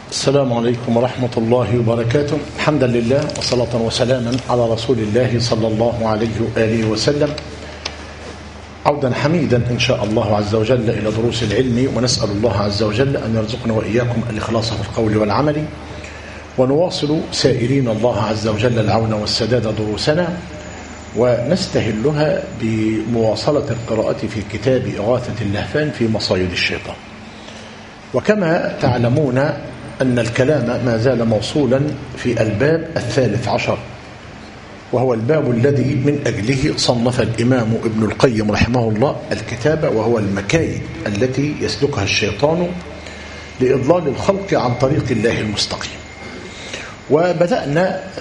السلام عليكم ورحمة الله وبركاته. حمدا لله وصلاة وسلاما على رسول الله صلى الله عليه وآله وسلم. عودا حميدا إن شاء الله عز وجل إلى دروس العلم، ونسأل الله عز وجل أن يرزقنا وإياكم الإخلاص في القول والعمل، ونواصل سائلين الله عز وجل العون والسداد دروسنا، ونستهلها بمواصلة القراءة في كتاب إغاثة اللهفان في مصايد الشيطان. وكما تعلمون أن الكلام ما زال موصولا في الباب 13، وهو الباب الذي من أجله صنف الإمام ابن القيم رحمه الله الكتاب، وهو المكايد التي يسلكها الشيطان لإضلال الخلق عن طريق الله المستقيم. وبدأنا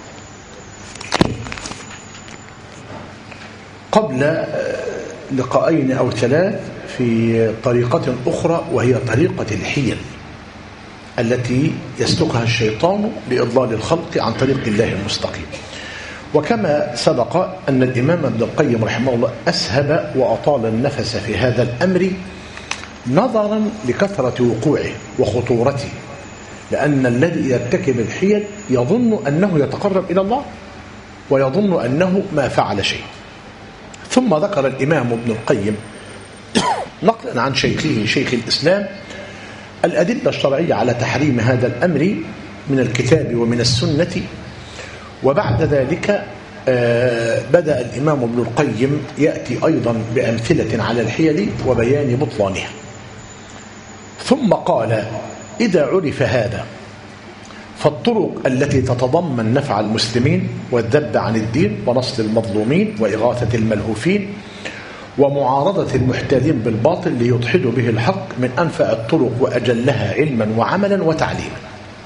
قبل لقاءين أو ثلاث في طريقة أخرى، وهي طريقة الحيل التي يسلكها الشيطان لإضلال الخلق عن طريق الله المستقيم. وكما سبق أن الإمام ابن القيم رحمه الله أسهب وأطال النفس في هذا الأمر نظرا لكثرة وقوعه وخطورته، لأن الذي يرتكب الحيل يظن أنه يتقرب إلى الله ويظن أنه ما فعل شيء. ثم ذكر الإمام ابن القيم نقلا عن شيخه شيخ الإسلام الأدلة الشرعية على تحريم هذا الأمر من الكتاب ومن السنة. وبعد ذلك بدأ الإمام ابن القيم يأتي أيضا بأمثلة على الحيل وبيان بطلانها. ثم قال: إذا عرف هذا فالطرق التي تتضمن نفع المسلمين والذب عن الدين ونصر المظلومين وإغاثة الملهوفين ومعارضة المحتالين بالباطل ليضحدوا به الحق من أنفع الطرق وأجلها علما وعملا وتعليما.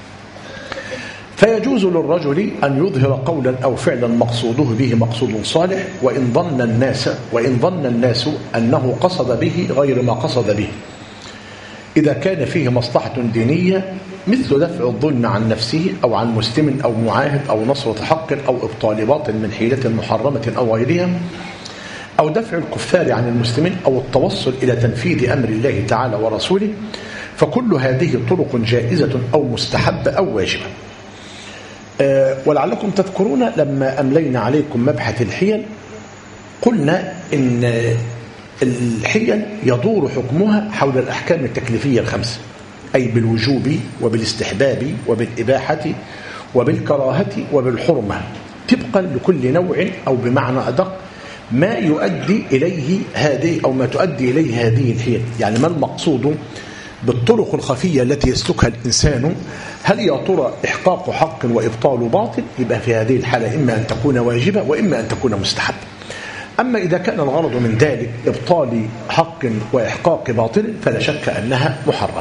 فيجوز للرجل أن يظهر قولا أو فعلا مقصوده به مقصود صالح، وإن ظن الناس أنه قصد به غير ما قصد به، إذا كان فيه مصلحة دينية مثل دفع الظلم عن نفسه أو عن مسلم أو معاهد أو نصرة حق أو إبطال باطل من حيلة محرمة أو غيرها، أو دفع الكفار عن المسلمين أو التوصل إلى تنفيذ أمر الله تعالى ورسوله، فكل هذه طرق جائزة أو مستحبة أو واجبة. ولعلكم تذكرون لما أملينا عليكم مبحث الحيل قلنا إن الحيل يدور حكمها حول الأحكام التكليفية الخمسة، أي بالوجوب وبالاستحباب وبالإباحة وبالكراهة وبالحرمة، طبقا لكل نوع أو بمعنى أدق ما يؤدي إليه هذه أو ما تؤدي إليه هذه الحيل. يعني ما المقصود بالطرق الخفية التي يسلكها الإنسان؟ هل يا ترى إحقاق حق وإبطال باطل؟ يبقى في هذه الحالة إما أن تكون واجبة وإما أن تكون مستحبة. أما إذا كان الغرض من ذلك إبطال حق وإحقاق باطل فلا شك أنها محرم.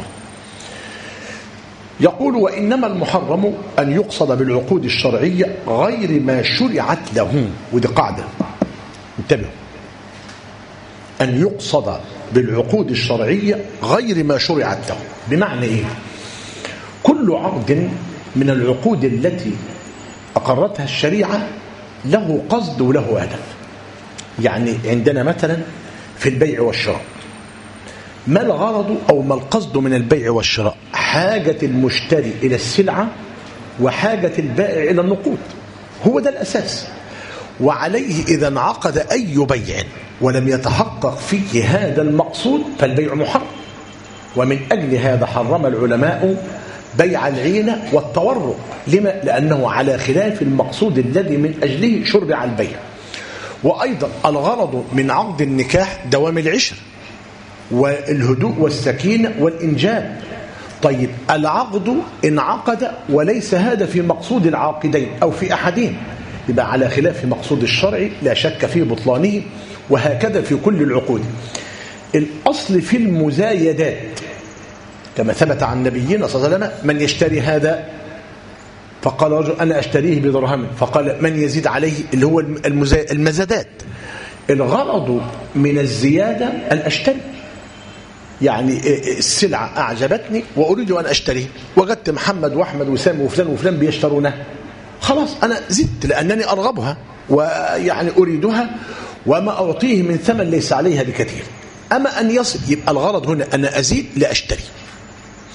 يقول: وإنما المحرم أن يقصد بالعقود الشرعية غير ما شرعت له. ودي قاعدة، انتبهوا، أن يقصد بالعقود الشرعية غير ما شرعت له. بمعنى إيه؟ كل عقد من العقود التي أقرتها الشريعة له قصد وله هدف. يعني عندنا مثلا في البيع والشراء، ما الغرض أو ما القصد من البيع والشراء؟ حاجة المشتري إلى السلعة وحاجة البائع إلى النقود، هو ده الأساس. وعليه إذا انعقد أي بيع ولم يتحقق فيه هذا المقصود فالبيع محرم. ومن أجل هذا حرم العلماء بيع العينة والتورق. لما؟ لأنه على خلاف المقصود الذي من أجله شرع البيع. وأيضا الغرض من عقد النكاح دوام العشر والهدوء والسكينة والإنجاب. طيب العقد انعقد وليس هذا في مقصود العاقدين أو في أحدهم، يبقى على خلاف مقصود الشرع لا شك في بطلانه. وهكذا في كل العقود. الأصل في المزايدات كما ثبت عن نبينا صلى الله عليه وسلم: من يشتري هذا؟ فقال رجل: أنا أشتريه بدرهم. فقال: من يزيد عليه؟ اللي هو المزادات. الغرض من الزيادة أن أشتري، يعني السلعة أعجبتني وأريد أن أشتريه، وجدت محمد وأحمد وسام وفلان وفلان بيشترونها، خلاص أنا زدت لأنني أرغبها ويعني أريدها، وما أعطيه من ثمن ليس عليها بكثير. أما أن يصل، يبقى الغرض هنا أن أزيد لأشتري.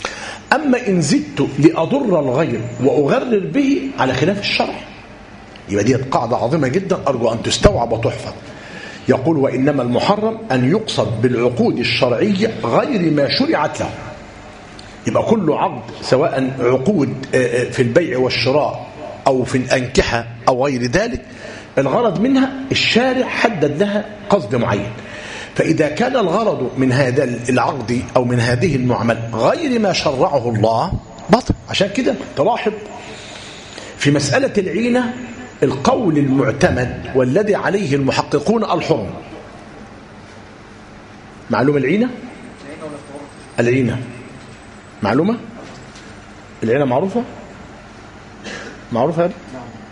أما إن زدت لأضر الغير وأغرر به على خلاف الشرع. يبقى دي قاعدة عظيمة جدا أرجو أن تستوعب وتحفظ. يقول وإنما المحرم أن يقصد بالعقود الشرعية غير ما شرعت له. يبقى كل عقد سواء عقود في البيع والشراء أو في الأنكحة أو غير ذلك الغرض منها الشارع حدد لها قصد معين. فإذا كان الغرض من هذا العقد أو من هذه المعاملة غير ما شرعه الله بطل. عشان كده تلاحظ في مسألة العينة القول المعتمد والذي عليه المحققون الحرم. معلومة العينة معلومة العينة معروفة طيب.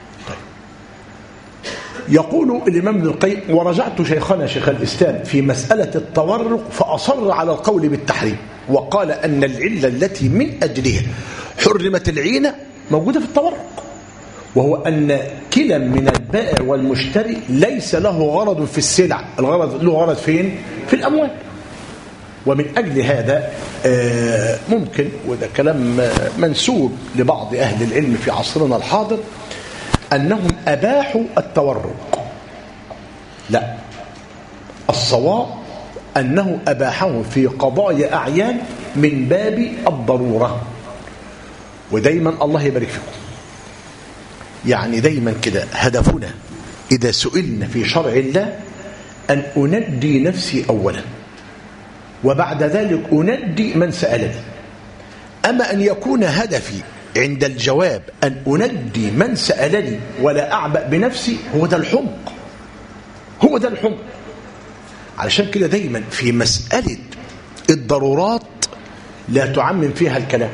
يقول الإمام ابن القيم ورجعت شيخنا شيخ الإسلام في مسألة التورق فأصر على القول بالتحريم وقال أن العلة التي من أجلها حرمت العينة موجودة في التورق، وهو أن كلا من البائع والمشتري ليس له غرض في السلع، الغرض له غرض فين؟ في الأموال. ومن أجل هذا ممكن، وده كلام منسوب لبعض أهل العلم في عصرنا الحاضر، أنهم أباحوا التورق. لا، الصواب أنه أباحه في قضايا أعيان من باب الضرورة. ودايما الله يبارك فيكم، يعني دايما كده هدفنا إذا سئلنا في شرع الله أن أندي نفسي أولا وبعد ذلك أندي من سألني. أما أن يكون هدفي عند الجواب أن أندي من سألني ولا أعبأ بنفسي، هو ده الحمق، هو ده الحمق. علشان كده دايما في مسألة الضرورات لا تعمم فيها الكلام.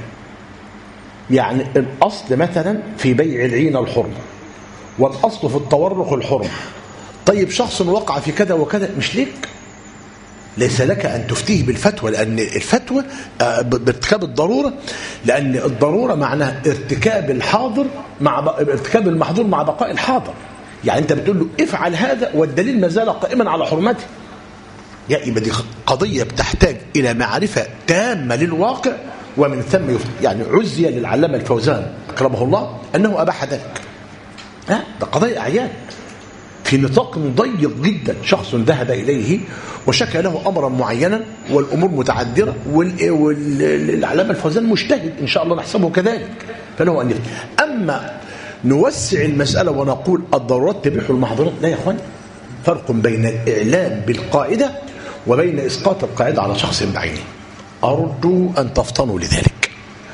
يعني الأصل مثلا في بيع العين الحرمة والأصل في التورق الحرمة. طيب شخص وقع في كذا وكذا، مش ليك، ليس لك أن تفتيه بالفتوى، لأن الفتوى بارتكاب الضرورة، لأن الضرورة معناها ارتكاب الحاضر مع ارتكاب المحظور مع بقاء الحاضر. يعني أنت بتقول له افعل هذا والدليل ما زال قائما على حرمته. يبقى دي قضية بتحتاج إلى معرفة تامة للواقع، ومن ثم يعني عزي للعلامة الفوزان أكرمه الله أنه أباح ذلك. ده قضايا أعيان في نطاق ضيق جدا. شخص ذهب إليه وشكى له أمرا معينا والأمور متعدرة، والعلامة الفوزان مجتهد إن شاء الله نحسبه كذلك، فله أن يفتي. أما نوسع المسألة ونقول الضرورات تبيح المحظورات، لا يا أخوان، فرق بين الإعلام بالقاعدة وبين إسقاط القاعدة على شخص بعينه. أرجو أن تفطنوا لذلك.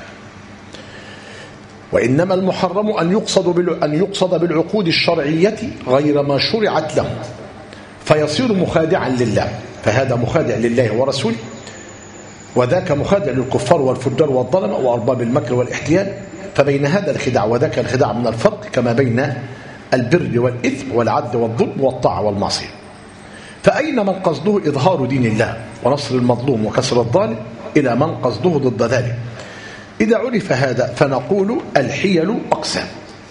وإنما المحرم أن يقصد بالعقود الشرعية غير ما شرعت له فيصير مخادعا لله، فهذا مخادع لله ورسوله، وذاك مخادع للكفار والفجار والظلمة وأرباب المكر والاحتيال. فبين هذا الخداع وذاك الخداع من الفرق كما بين البر والإثم والعدل والظلم والطاعة والمعصية. فأين من قصده إظهار دين الله ونصر المظلوم وكسر الظالم، إلى من قصده ضد ذلك. إذا عرف هذا فنقول الحيل أقسام.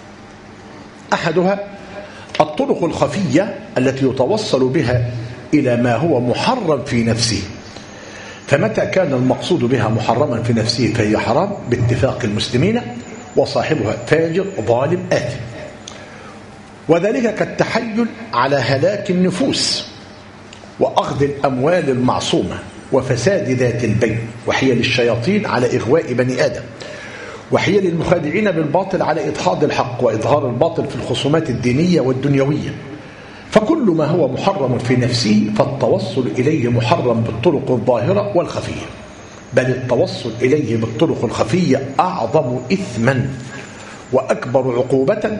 أحدها الطرق الخفية التي يتوصل بها إلى ما هو محرم في نفسه، فمتى كان المقصود بها محرما في نفسه فهي حرام باتفاق المسلمين، وصاحبها فاجر ظالم آثم. وذلك كالتحيل على هلاك النفوس وأخذ الأموال المعصومة وفساد ذات البين، وحيل الشياطين على إغواء بني آدم، وحيل المخادعين بالباطل على إدحاض الحق وإظهار الباطل في الخصومات الدينية والدنيوية. فكل ما هو محرم في نفسه فالتوصل إليه محرم بالطرق الظاهرة والخفية، بل التوصل إليه بالطرق الخفية أعظم إثما وأكبر عقوبة.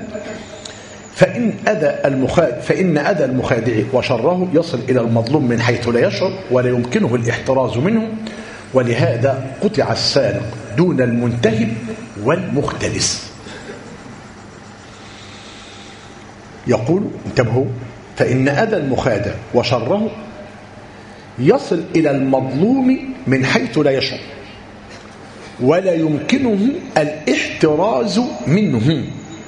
فإن أذى المخادع وشره يصل إلى المظلوم من حيث لا يشعر ولا يمكنه الاحتراز منه، ولهذا قطع السارق دون المنتهب والمختلس. يقول انتبهوا، فإن أذى المخادع وشره يصل إلى المظلوم من حيث لا يشعر ولا يمكنه الاحتراز منه،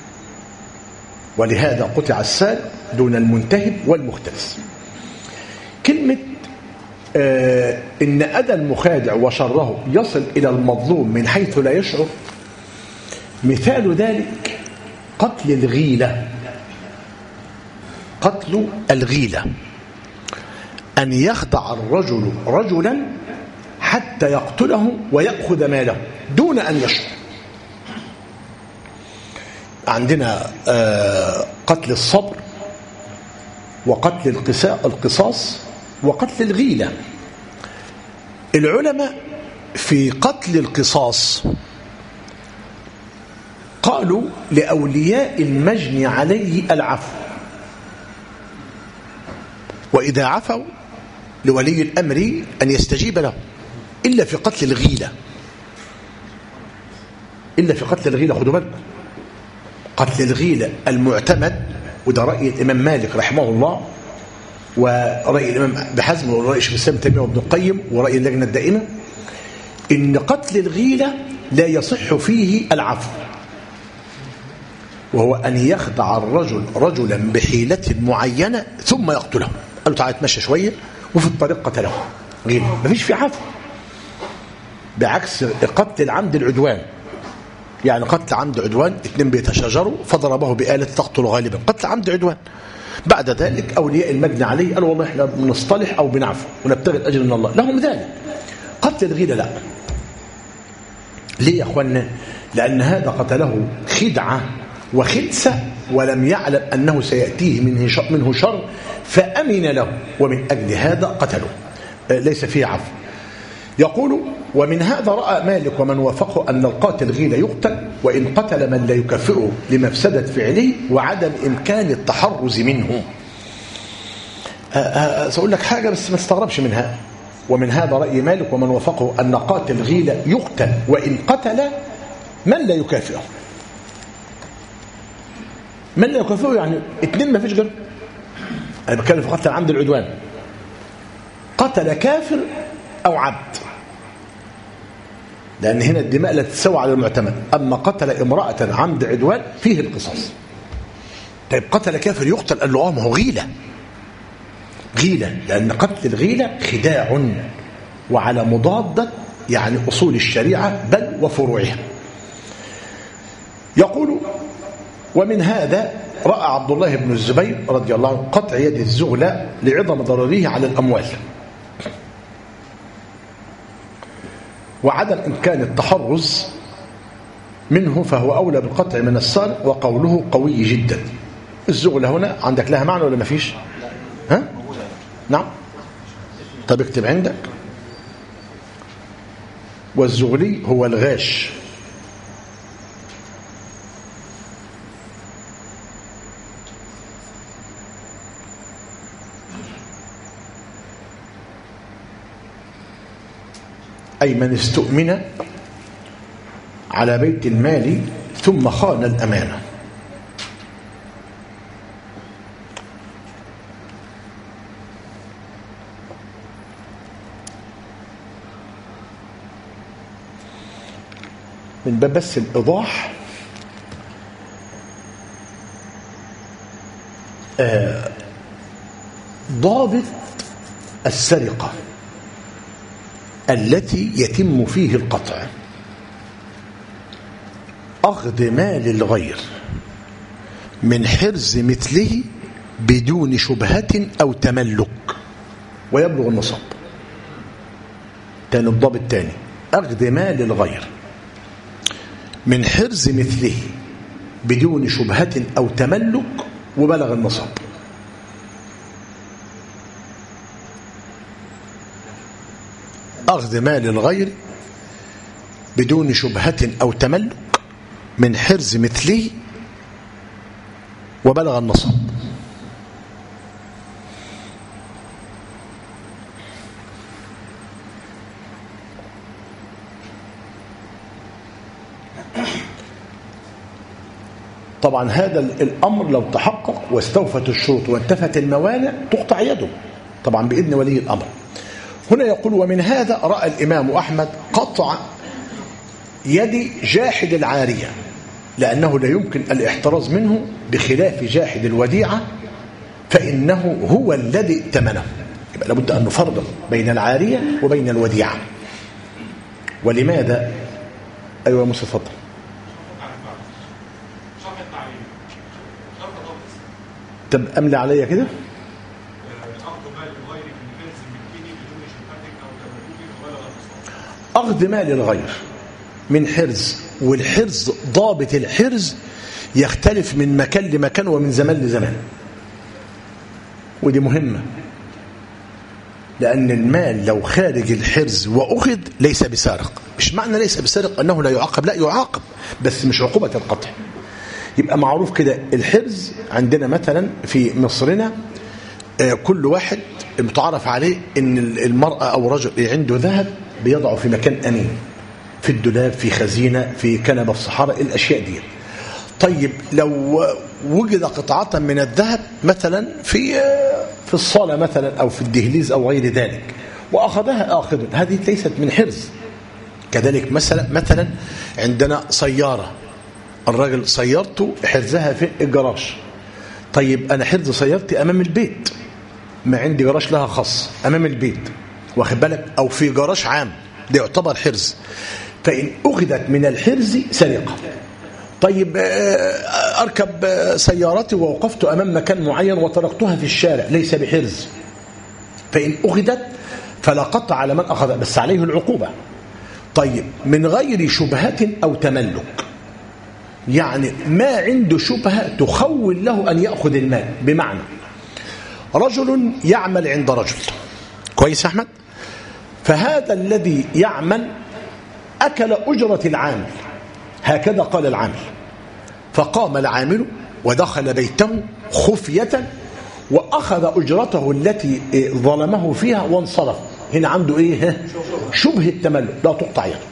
ولهذا قطع السارق دون المنتهب والمختلس. كلمة إن أذى المخادع وشره يصل إلى المظلوم من حيث لا يشعر. مثال ذلك قتل الغيلة. قتل الغيلة أن يخدع الرجل رجلا حتى يقتله ويأخذ ماله دون أن يشعر. عندنا قتل الصبر وقتل القصاص وقتل الغيلة. العلماء في قتل القصاص قالوا لأولياء المجني عليه العفو، وإذا عفوا لولي الأمر أن يستجيب له، إلا في قتل الغيلة. إلا في قتل الغيلة، خدوا بالكم، قتل الغيلة المعتمد، وده رأي الإمام مالك رحمه الله ورأي الإمام بحزم ورأي شيخ الإسلام تيمية وابن القيم ورأي اللجنة الدائمة، إن قتل الغيلة لا يصح فيه العفو، وهو أن يخدع الرجل رجلا بحيلة معينة ثم يقتله. قالوا تعالى اتمشى شوية وفي الطريق قتله غيلة، مفيش في عفو، بعكس قتل العمد العدوان. يعني قتل عمد عدوان، اثنين بيتشاجروا فضربه بآلة تقتل غالبا، قتل عمد عدوان. بعد ذلك أولياء المجني عليه قالوا والله احنا بنصطلح أو بنعفو ونبتغي الأجر من الله، لهم ذلك. قتل الغيلة لا. ليه يا أخوانا؟ لأن هذا قتله خدعة وخدسة ولم يعلم أنه سيأتيه منه شر فأمن له، ومن أجل هذا قتله، ليس فيه عفو. يقول ومن هذا رأى مالك ومن وافقه أن القاتل غيلة يقتل وإن قتل من لا يكفره لمفسدة فعله وعدم إمكان التحرز منه. سأقول لك حاجة بس ما تستغربش منها. ومن هذا رأي مالك ومن وافقه أن قاتل غيلة يقتل وإن قتل من لا يكافئه. من لا يكافئه يعني اثنين ما فيش غير. أنا بتكلم في قتل عمد العدوان، قتل كافر أو عبد، لأن هنا الدماء لا تتسوى على المعتمد. أما قتل امرأة عمد عدوان فيه القصاص. طيب قتل كافر يقتل، قال له ما هو غيلة. غيلة لأن قتل الغيلة خداع وعلى مضادة يعني أصول الشريعة بل وفروعها. يقول ومن هذا رأى عبد الله بن الزبير رضي الله عنه قطع يد الزغلة لعظم ضرره على الأموال وعدم إمكان التحرز منه، فهو أولى بالقطع من السارق، وقوله قوي جدا. الزغلة هنا عندك لها معنى ولا ما فيش؟ ها؟ نعم. طب اكتب عندك. والزغلي هو الغاش. أي من استؤمن على بيت المال ثم خان الأمانة. من باب بس الإيضاح، ضابط السرقة التي يتم فيه القطع أخذ مال الغير من حرز مثله بدون شبهة أو تملك ويبلغ النصاب. تاني الضابط الثاني، أخذ مال الغير من حرز مثله بدون شبهة أو تملك وبلغ النصاب. أخذ مال الغير بدون شبهة أو تملك من حرز مثله وبلغ النصاب. طبعا هذا الأمر لو تحقق واستوفت الشروط وانتفت الموانع تقطع يده طبعا بإذن ولي الأمر. هنا يقول ومن هذا رأى الإمام أحمد قطع يد جاحد العارية، لأنه لا يمكن الاحتراز منه بخلاف جاحد الوديعة فإنه هو الذي ائتمنه. لابد أن نفرق بين العارية وبين الوديعة. ولماذا؟ أيوة يا موسى اتفضل. طب أملي عليا كده. أخذ مال الغير من حرز، والحرز ضابط الحرز يختلف من مكان لمكان ومن زمان لزمان، ودي مهمة، لأن المال لو خارج الحرز وأخذ ليس بسارق. مش معنى ليس بسارق أنه لا يعاقب، لا يعاقب، بس مش عقوبة القطع. يبقى معروف كده الحرز عندنا مثلا في مصرنا كل واحد متعرف عليه ان المرأة أو رجل عنده ذهب بيضعه في مكان أمين، في الدولاب، في خزينة، في كنبة، في صحراء، الأشياء دي. طيب لو وجد قطعة من الذهب مثلا في الصالة مثلا أو في الدهليز أو غير ذلك وأخذها آخذ، هذه ليست من حرز. كذلك مثلا عندنا سيارة، الراجل سيارته حرزها في الجراج. طيب أنا حرز سيارتي أمام البيت، ما عندي جراج لها خاص أمام البيت، واخد بالك، أو في جراج عام، ده يعتبر حرز. فإن أخذت من الحرز سرقة. طيب أركب سيارتي ووقفت أمام مكان معين وتركتها في الشارع، ليس بحرز. فإن أخذت فلا قطع على من أخذ، بس عليه العقوبة. طيب من غير شبهة أو تملك، يعني ما عنده شبهة تخول له أن يأخذ المال. بمعنى رجل يعمل عند رجل، كويس يا أحمد، فهذا الذي يعمل أكل أجرة العامل، هكذا قال العامل، فقام العامل ودخل بيته خفية وأخذ أجرته التي ظلمه فيها وانصرف. هنا عنده إيه؟ شبهة تملك، لا تقطع يده.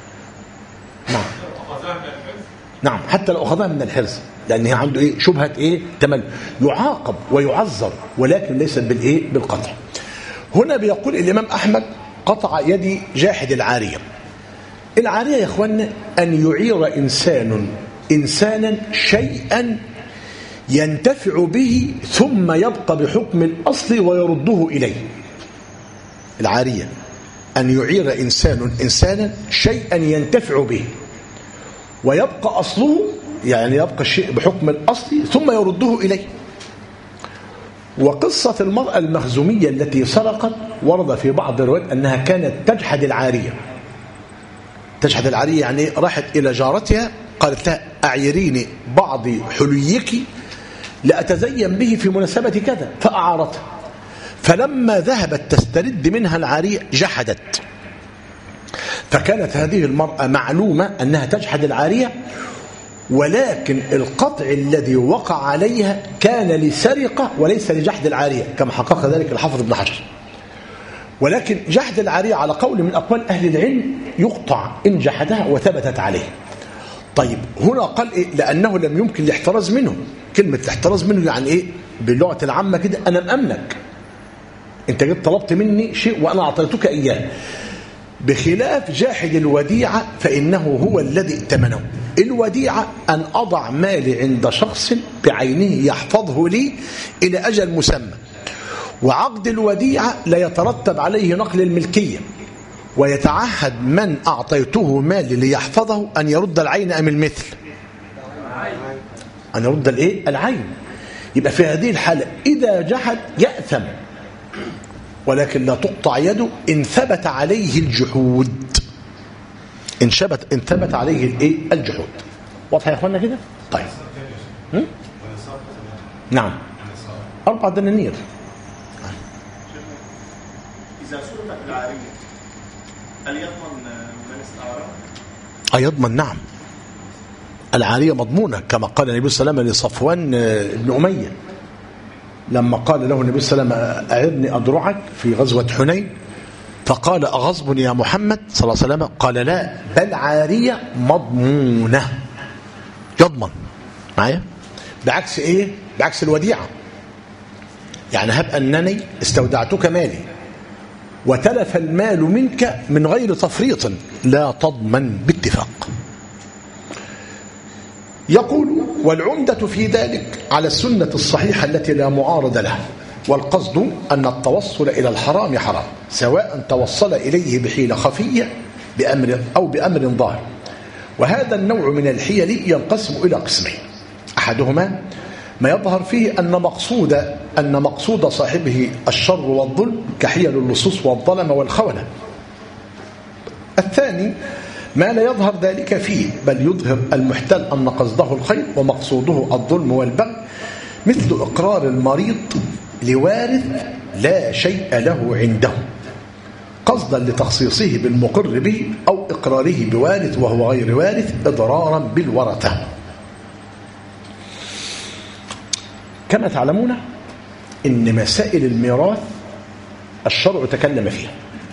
نعم، حتى لو أخذها من الحرز، لأنه عنده إيه؟ شبهة إيه؟ تملك، يعاقب ويعذر، ولكن ليس بالإيه؟ بالقطع. هنا بيقول الإمام أحمد قطع يد جاحد العارية. العارية يا إخوان أن يعير إنسانا شيئا ينتفع به ثم يبقى بحكم الأصل ويرده إليه. العارية أن يعير إنسانا شيئا ينتفع به ويبقى أصله، يعني يبقى الشيء بحكم الأصل ثم يرده إليه. وقصة المرأة المخزومية التي سرقت ورد في بعض الروايات أنها كانت تجحد العارية. تجحد العارية يعني راحت إلى جارتها قالت لها أعيريني بعض حليك لأتزين به في مناسبة كذا، فأعارتها. فلما ذهبت تسترد منها العارية جحدت. فكانت هذه المرأة معلومة أنها تجحد العارية، ولكن القطع الذي وقع عليها كان لسرقة وليس لجحد العارية، كما حقق ذلك الحافظ ابن حجر. ولكن جحد العارية على قول من أقوال أهل العلم يقطع إن جحدها وثبتت عليه. طيب هنا قال إيه؟ لأنه لم يمكن الاحتراز منه. كلمة الاحتراز منه يعني إيه؟ باللغة العامة كده أنا مأمنك، أنت جيت طلبت مني شيء وأنا أعطيتك إياه. بخلاف جاحد الوديعة فإنه هو الذي ائتمنه. الوديعة أن أضع مالي عند شخص بعينه يحفظه لي إلى أجل مسمى، وعقد الوديعة لا يترتب عليه نقل الملكية، ويتعهد من أعطيته مالي ليحفظه أن يرد العين أم المثل، أن يرد العين. يبقى في هذه الحالة إذا جحد يأثم، ولكن لا تقطع يده إن ثبت عليه الجحود، إن ثبت عليه الجحود. واضح يا أخوانا كده؟ طيب نعم 4 دنانير. إذا سرقت العارية هل يضمن من استعارها؟ يضمن، نعم. العارية مضمونة كما قال النبي صلى الله عليه وسلم لصفوان بن أمية لما قال له النبي صلى الله عليه وسلم أعرني أدرعك في غزوة حنين، فقال أغصب يا محمد صلى الله عليه وسلم؟ قال لا، بل عارية مضمونة، يضمن معايا. بعكس إيه؟ بعكس الوديعة. يعني هب أنني استودعتك مالي وتلف المال منك من غير تفريط، لا تضمن باتفاق. يقول والعمدة في ذلك على السنة الصحيحة التي لا معارض لها، والقصد أن التوصل إلى الحرام حرام، سواء توصل إليه بحيلة خفية بأمر أو بأمر ظاهر. وهذا النوع من الحيل ينقسم إلى قسمين: أحدهما ما يظهر فيه أن مقصود صاحبه الشر والظلم كحيل اللصوص والظلم والخونة. الثاني ما لا يظهر ذلك فيه، بل يظهر المحتل أن قصده الخير ومقصوده الظلم والبغي، مثل إقرار المريض لوارث لا شيء له عنده قصدا لتخصيصه بالمقر به، أو إقراره بوارث وهو غير وارث إضرارا بالورثة. كما تعلمون إن مسائل الميراث الشرع تكلم فيها،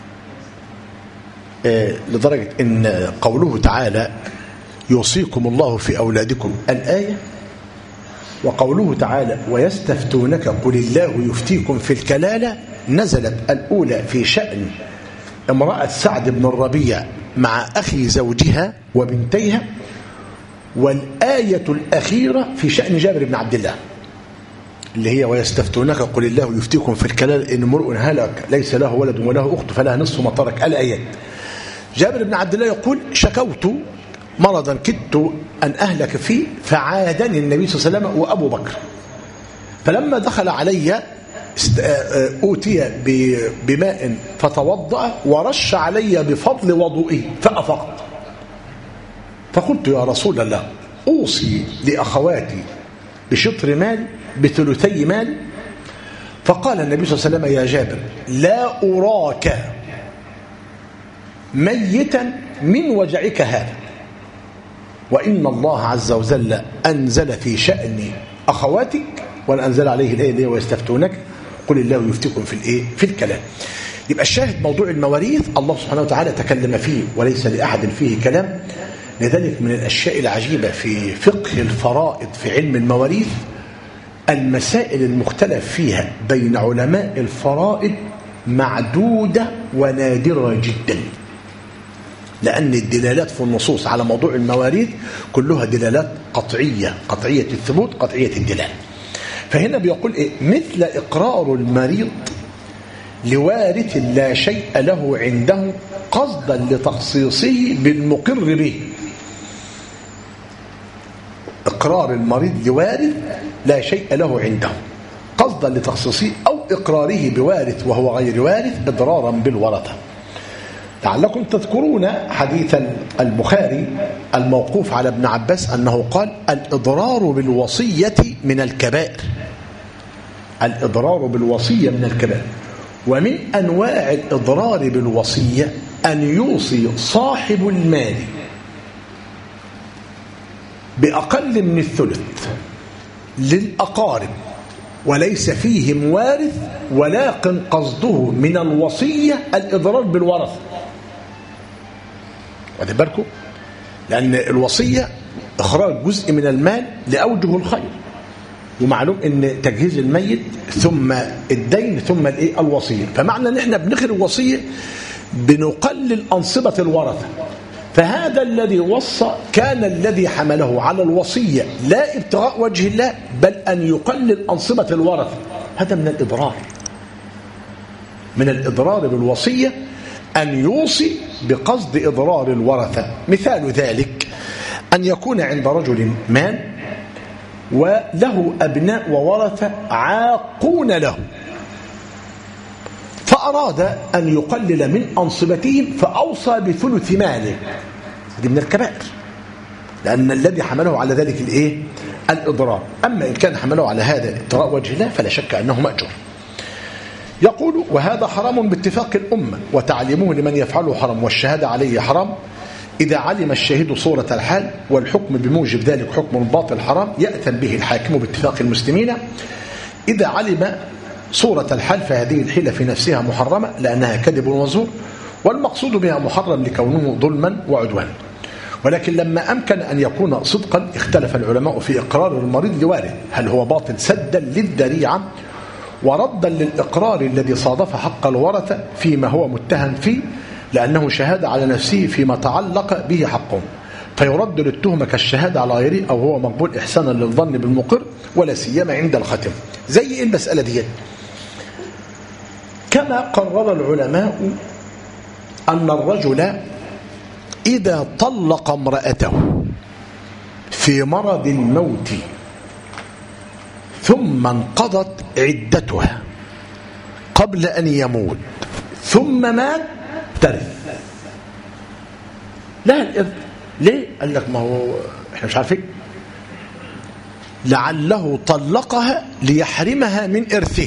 لدرجة إن قوله تعالى يوصيكم الله في أولادكم الآية، وقوله تعالى ويستفتونك قل الله يفتيكم في الكلالة، نزلت الأولى في شأن امرأة سعد بن الربيع مع أخي زوجها وبنتيها، والآية الأخيرة في شأن جابر بن عبد الله اللي هي ويستفتونك قل الله يفتيكم في الكلالة إن امرؤ هلك ليس له ولد وله أخت فلها نصف ما ترك. الآيات. جابر بن عبد الله يقول شكوت مرضا كدت أن أهلك فيه فعادني النبي صلى الله عليه وسلم وأبو بكر، فلما دخل علي أوتي بماء فتوضأ ورش علي بفضل وضوئه فأفقت، فقلت يا رسول الله أوصي لأخواتي بشطر مال بثلثي مال؟ فقال النبي صلى الله عليه وسلم يا جابر لا أراك ميتا من وجعك هذا، وإن الله عز وجل أنزل في شأن أخواتك وأنزل عليه الآية اللي ويستفتونك قل الله يفتيكم في الكلام. يبقى الشاهد موضوع المواريث الله سبحانه وتعالى تكلم فيه وليس لأحد فيه كلام. لذلك من الأشياء العجيبة في فقه الفرائض في علم المواريث المسائل المختلف فيها بين علماء الفرائض معدودة ونادرة جدا، لأن الدلالات في النصوص على موضوع المواريث كلها دلالات قطعية الثبوت قطعية الدلالة. فهنا بيقول مثل إقرار المريض لوارث لا شيء له عنده قصدا لتخصيصه بالمقر به. إقرار المريض لوارث لا شيء له عنده قصدا لتخصيصه، أو إقراره بوارث وهو غير وارث إضرارا بالورثة. لعلكم تذكرون حديث البخاري الموقوف على ابن عباس أنه قال الإضرار بالوصية من الكبائر. الإضرار بالوصية من الكبائر. ومن أنواع الإضرار بالوصية أن يوصي صاحب المال بأقل من الثلث للأقارب وليس فيهم وارث، ولكن قصده من الوصية الإضرار بالورثة. واخد بالكم؟ لأن الوصية إخراج جزء من المال لأوجه الخير، ومعلوم ان تجهيز الميت ثم الدين ثم الوصيه، فمعنى ان احنا بنخرج الوصيه بنقلل انصبه الورثه. فهذا الذي وصى كان الذي حمله على الوصيه لا ابتغاء وجه الله بل ان يقلل انصبه الورثه. هذا من الاضرار. من الاضرار بالوصيه ان يوصي بقصد اضرار الورثه. مثال ذلك ان يكون عند رجل مال وله أبناء وورثة عاقون له، فأراد أن يقلل من أنصبتهم فأوصى بثلث ماله. دي من الكبائر، لأن الذي حمله على ذلك الإضرار. أما إن كان حمله على هذا ابتغاء وجه الله فلا شك أنه مأجور. يقول وهذا حرام باتفاق الأمة، وتعليمه لمن يفعله حرام، والشهادة عليه حرام إذا علم الشاهد صورة الحال، والحكم بموجب ذلك حكم باطل حرام يأثم به الحاكم باتفاق المسلمين. إذا علم صورة الحال فهذه الحيلة في نفسها محرمة لأنها كذب وزور، والمقصود بها محرم لكونه ظلما وعدوان. ولكن لما أمكن أن يكون صدقا اختلف العلماء في إقرار المريض لوارث، هل هو باطل سدا للذريعة وردا للإقرار الذي صادف حق الورثة فيما هو متهم فيه، لأنه شهادة على نفسه فيما تعلق به حقه، فيرد للتهمة كالشهادة على غيره، أو هو مقبول إحسانا للظن بالمقر ولا سيما عند الختم. زي المسألة دي كما قرر العلماء أن الرجل إذا طلق امرأته في مرض الموت ثم انقضت عدتها قبل أن يموت ثم مات ترث لا الإرث. ليه؟ قال لك ما هو احنا مش عارفين، لعله طلقها ليحرمها من إرثه.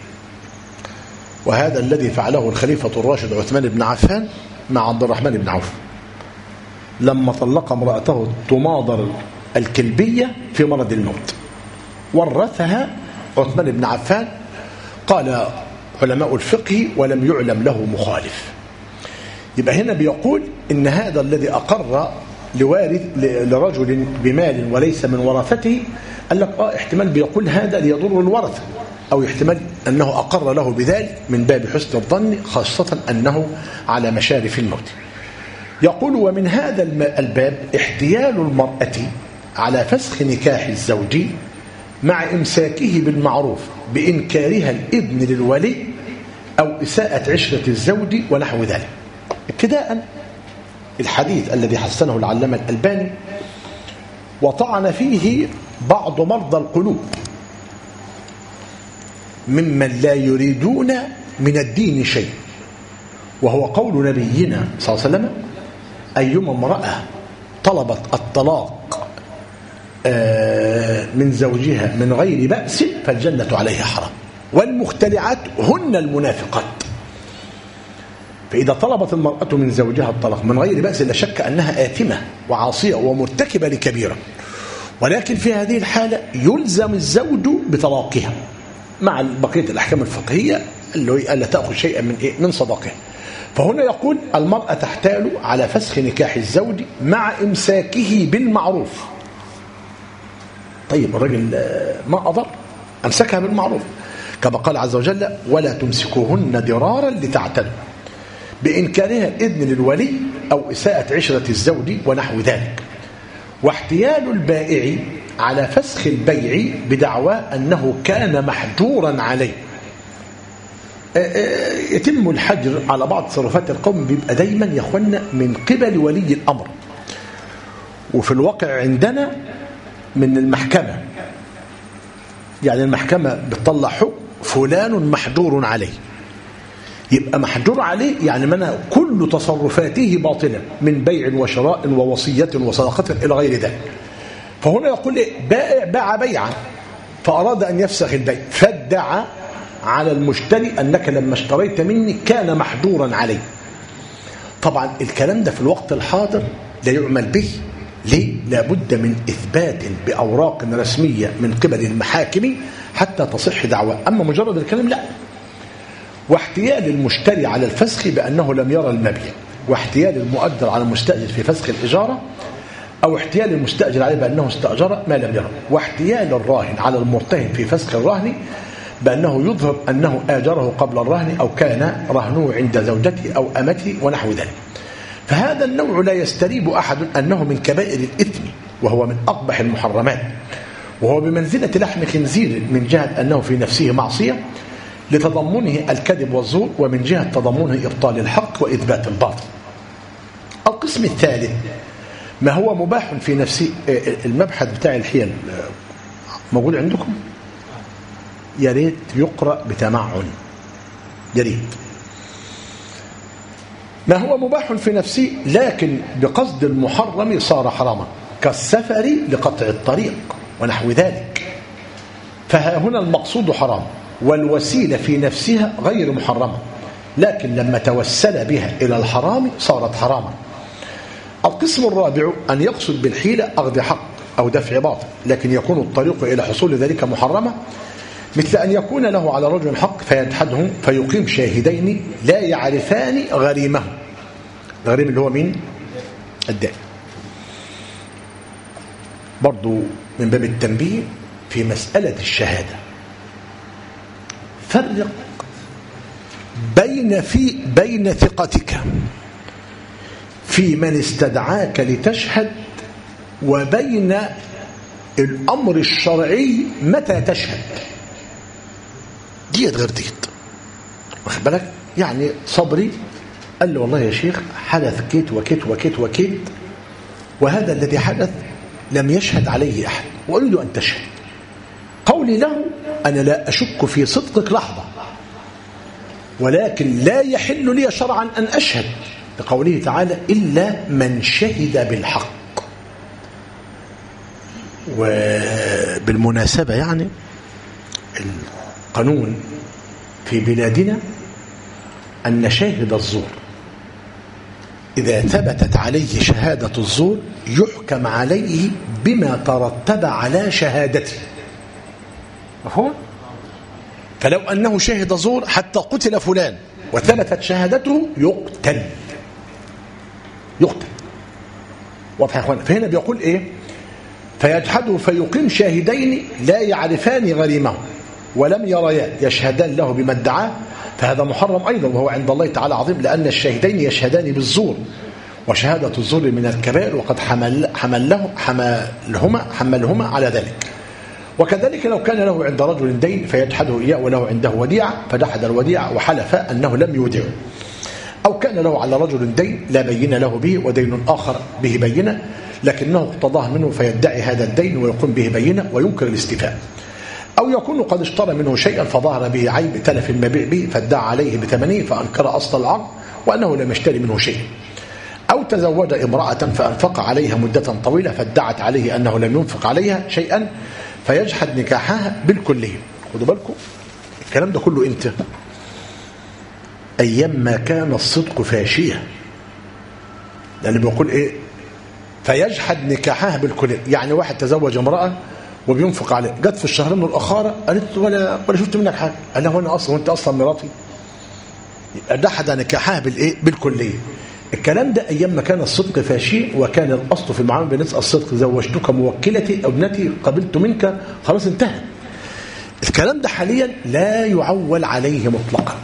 وهذا الذي فعله الخليفة الراشد عثمان بن عفان مع عبد الرحمن بن عوف لما طلق امرأته تماضر الكلبية في مرض الموت، ورثها عثمان بن عفان. قال علماء الفقه ولم يعلم له مخالف. يبقى هنا بيقول إن هذا الذي أقر لرجل بمال وليس من ورثته، قال لك احتمال بيقول هذا ليضر الورثة، أو احتمال أنه أقر له بذلك من باب حسن الظن، خاصة أنه على مشارف الموت. يقول ومن هذا الباب احتيال المرأة على فسخ نكاح الزوج مع إمساكه بالمعروف بإنكارها الإذن للولي أو إساءة عشرة الزوج ونحو ذلك. ابتداء الحديث الذي حسنه العلامة الألباني وطعن فيه بعض مرضى القلوب ممن لا يريدون من الدين شيء، وهو قول نبينا صلى الله عليه وسلم أيما امرأة طلبت الطلاق من زوجها من غير بأس فالجنة عليها حرام، والمختلعات هن المنافقات. فإذا طلبت المرأة من زوجها الطلاق من غير بأس لا شك أنها آثمة وعاصية ومرتكبة لكبيرة، ولكن في هذه الحالة يلزم الزوج بطلاقها مع بقية الأحكام الفقهية اللي هي ألا تأخذ شيئا من صداقها. فهنا يقول المرأة تحتال على فسخ نكاح الزوج مع إمساكه بالمعروف. طيب الرجل ما أضر، أمسكها بالمعروف كما قال عز وجل ولا تمسكوهن ضرارا لتعتدوا بإنكارها الإذن للولي أو إساءة عشرة الزوج ونحو ذلك. واحتيال البائع على فسخ البيع بدعوى أنه كان محجورا عليه. يتم الحجر على بعض تصرفات القوم بيبقى دايما يا اخوانا من قبل ولي الأمر، وفي الواقع عندنا من المحكمة. يعني المحكمة بتطلع حكم فلان محجور عليه، يبقى محجور عليه يعني منها كل تصرفاته باطلة من بيع وشراء ووصية وصدقة إلى غير ذلك. فهنا يقول بائع باع بيعا فأراد أن يفسخ البيع فادعى على المشتري أنك لما اشتريت مني كان محجورا عليه. طبعا الكلام ده في الوقت الحاضر لا يعمل به. ليه؟ لابد من إثبات بأوراق رسمية من قبل المحاكم حتى تصح دعوة، أما مجرد الكلام لا. واحتيال المشتري على الفسخ بأنه لم يرى المبيع، واحتيال المؤجر على المستأجر في فسخ الإجارة، أو احتيال المستأجر عليه بأنه استأجر ما لم يره، واحتيال الراهن على المرتهن في فسخ الرهن بأنه يظهر أنه آجره قبل الرهن أو كان رهنه عند زوجته أو أمته ونحو ذلك. فهذا النوع لا يستريب أحد أنه من كبائر الإثم، وهو من أقبح المحرمات، وهو بمنزلة لحم خنزير من جهة أنه في نفسه معصية لتضمنه الكذب والزور، ومن جهة تضمنه إبطال الحق وإثبات الباطل. القسم الثالث ما هو مباح في نفسه. المبحث بتاع الحيل موجود عندكم؟ يا ريت يقرأ بتمعن، يا ريت. ما هو مباح في نفسه لكن بقصد المحرم صار حراما، كالسفر لقطع الطريق ونحو ذلك. فها هنا المقصود حرام، والوسيلة في نفسها غير محرمة، لكن لما توسل بها إلى الحرام صارت حراما. القسم الرابع أن يقصد بالحيلة أخذ حق أو دفع باطل، لكن يكون الطريق إلى حصول ذلك محرمة، مثل أن يكون له على رجل حق فيجحده فيقيم شاهدين لا يعرفان غريمه. الغريم اللي هو مين؟ الدائن. برضو من باب التنبيه في مسألة الشهادة، فرق بين ثقتك في من استدعاك لتشهد وبين الأمر الشرعي متى تشهد. ديت غير ديت. واخد بالك؟ يعني صبري قال له والله يا شيخ حدث كيت وكيت وكيت وكيت، وهذا الذي حدث لم يشهد عليه أحد وأريد أن تشهد. قولي له أنا لا أشك في صدقك لحظة، ولكن لا يحل لي شرعا أن أشهد، لقوله تعالى إلا من شهد بالحق. وبالمناسبة يعني القانون في بلادنا أن شاهد الزور إذا ثبتت عليه شهادة الزور يحكم عليه بما ترتب على شهادته. مفهوم؟ فلو أنه شهد زور حتى قتل فلان وثبتت شهادته يقتل. واضح يا اخوان؟ فهنا بيقول ايه؟ فيجحده فيقيم شاهدين لا يعرفان غريمه ولم يريا يشهدان له بما ادعاه، فهذا محرم ايضا وهو عند الله تعالى عظيم، لان الشاهدين يشهدان بالزور، وشهاده الزور من الكبائر وقد حملهما على ذلك. وكذلك لو كان له عند رجل دين فيجحده إياه وله عنده وديعة فجحد الوديعة وحلف أنه لم يودعه، أو كان له على رجل دين لا بين له به ودين آخر به بينة لكنه اقتضاه منه فيدعي هذا الدين ويقوم به بينة وينكر الاستيفاء، أو يكون قد اشترى منه شيئا فظهر به عيب تلف المبيع به فادعى عليه بثمنه فأنكر أصل العقد وأنه لم يشتري منه شيء، أو تزوج امرأة فأنفق عليها مدة طويلة فادعت عليه أنه لم ينفق عليها شيئا فيجحد نكاحها بالكلية. خدوا بالكم الكلام ده كله امتى؟ أيام ما كان الصدق فاشية، لأنه بيقول إيه؟ فيجحد نكاحها بالكلية. يعني واحد تزوج امرأة وبينفق عليه، جت في الشهرين الأخرى قالت ولا شفت منك حاجة، قال له أنا أصلا وأنت أصلا مراتي، جحد نكاحها بالإيه؟ بالكلية. الكلام ده أيام ما كان الصدق فاشي، وكان الأصل في المعاملة بالنسبة الصدق زوجتك موكلتي ابنتي قبلت منك، خلاص انتهى. الكلام ده حاليا لا يعول عليه مطلقا.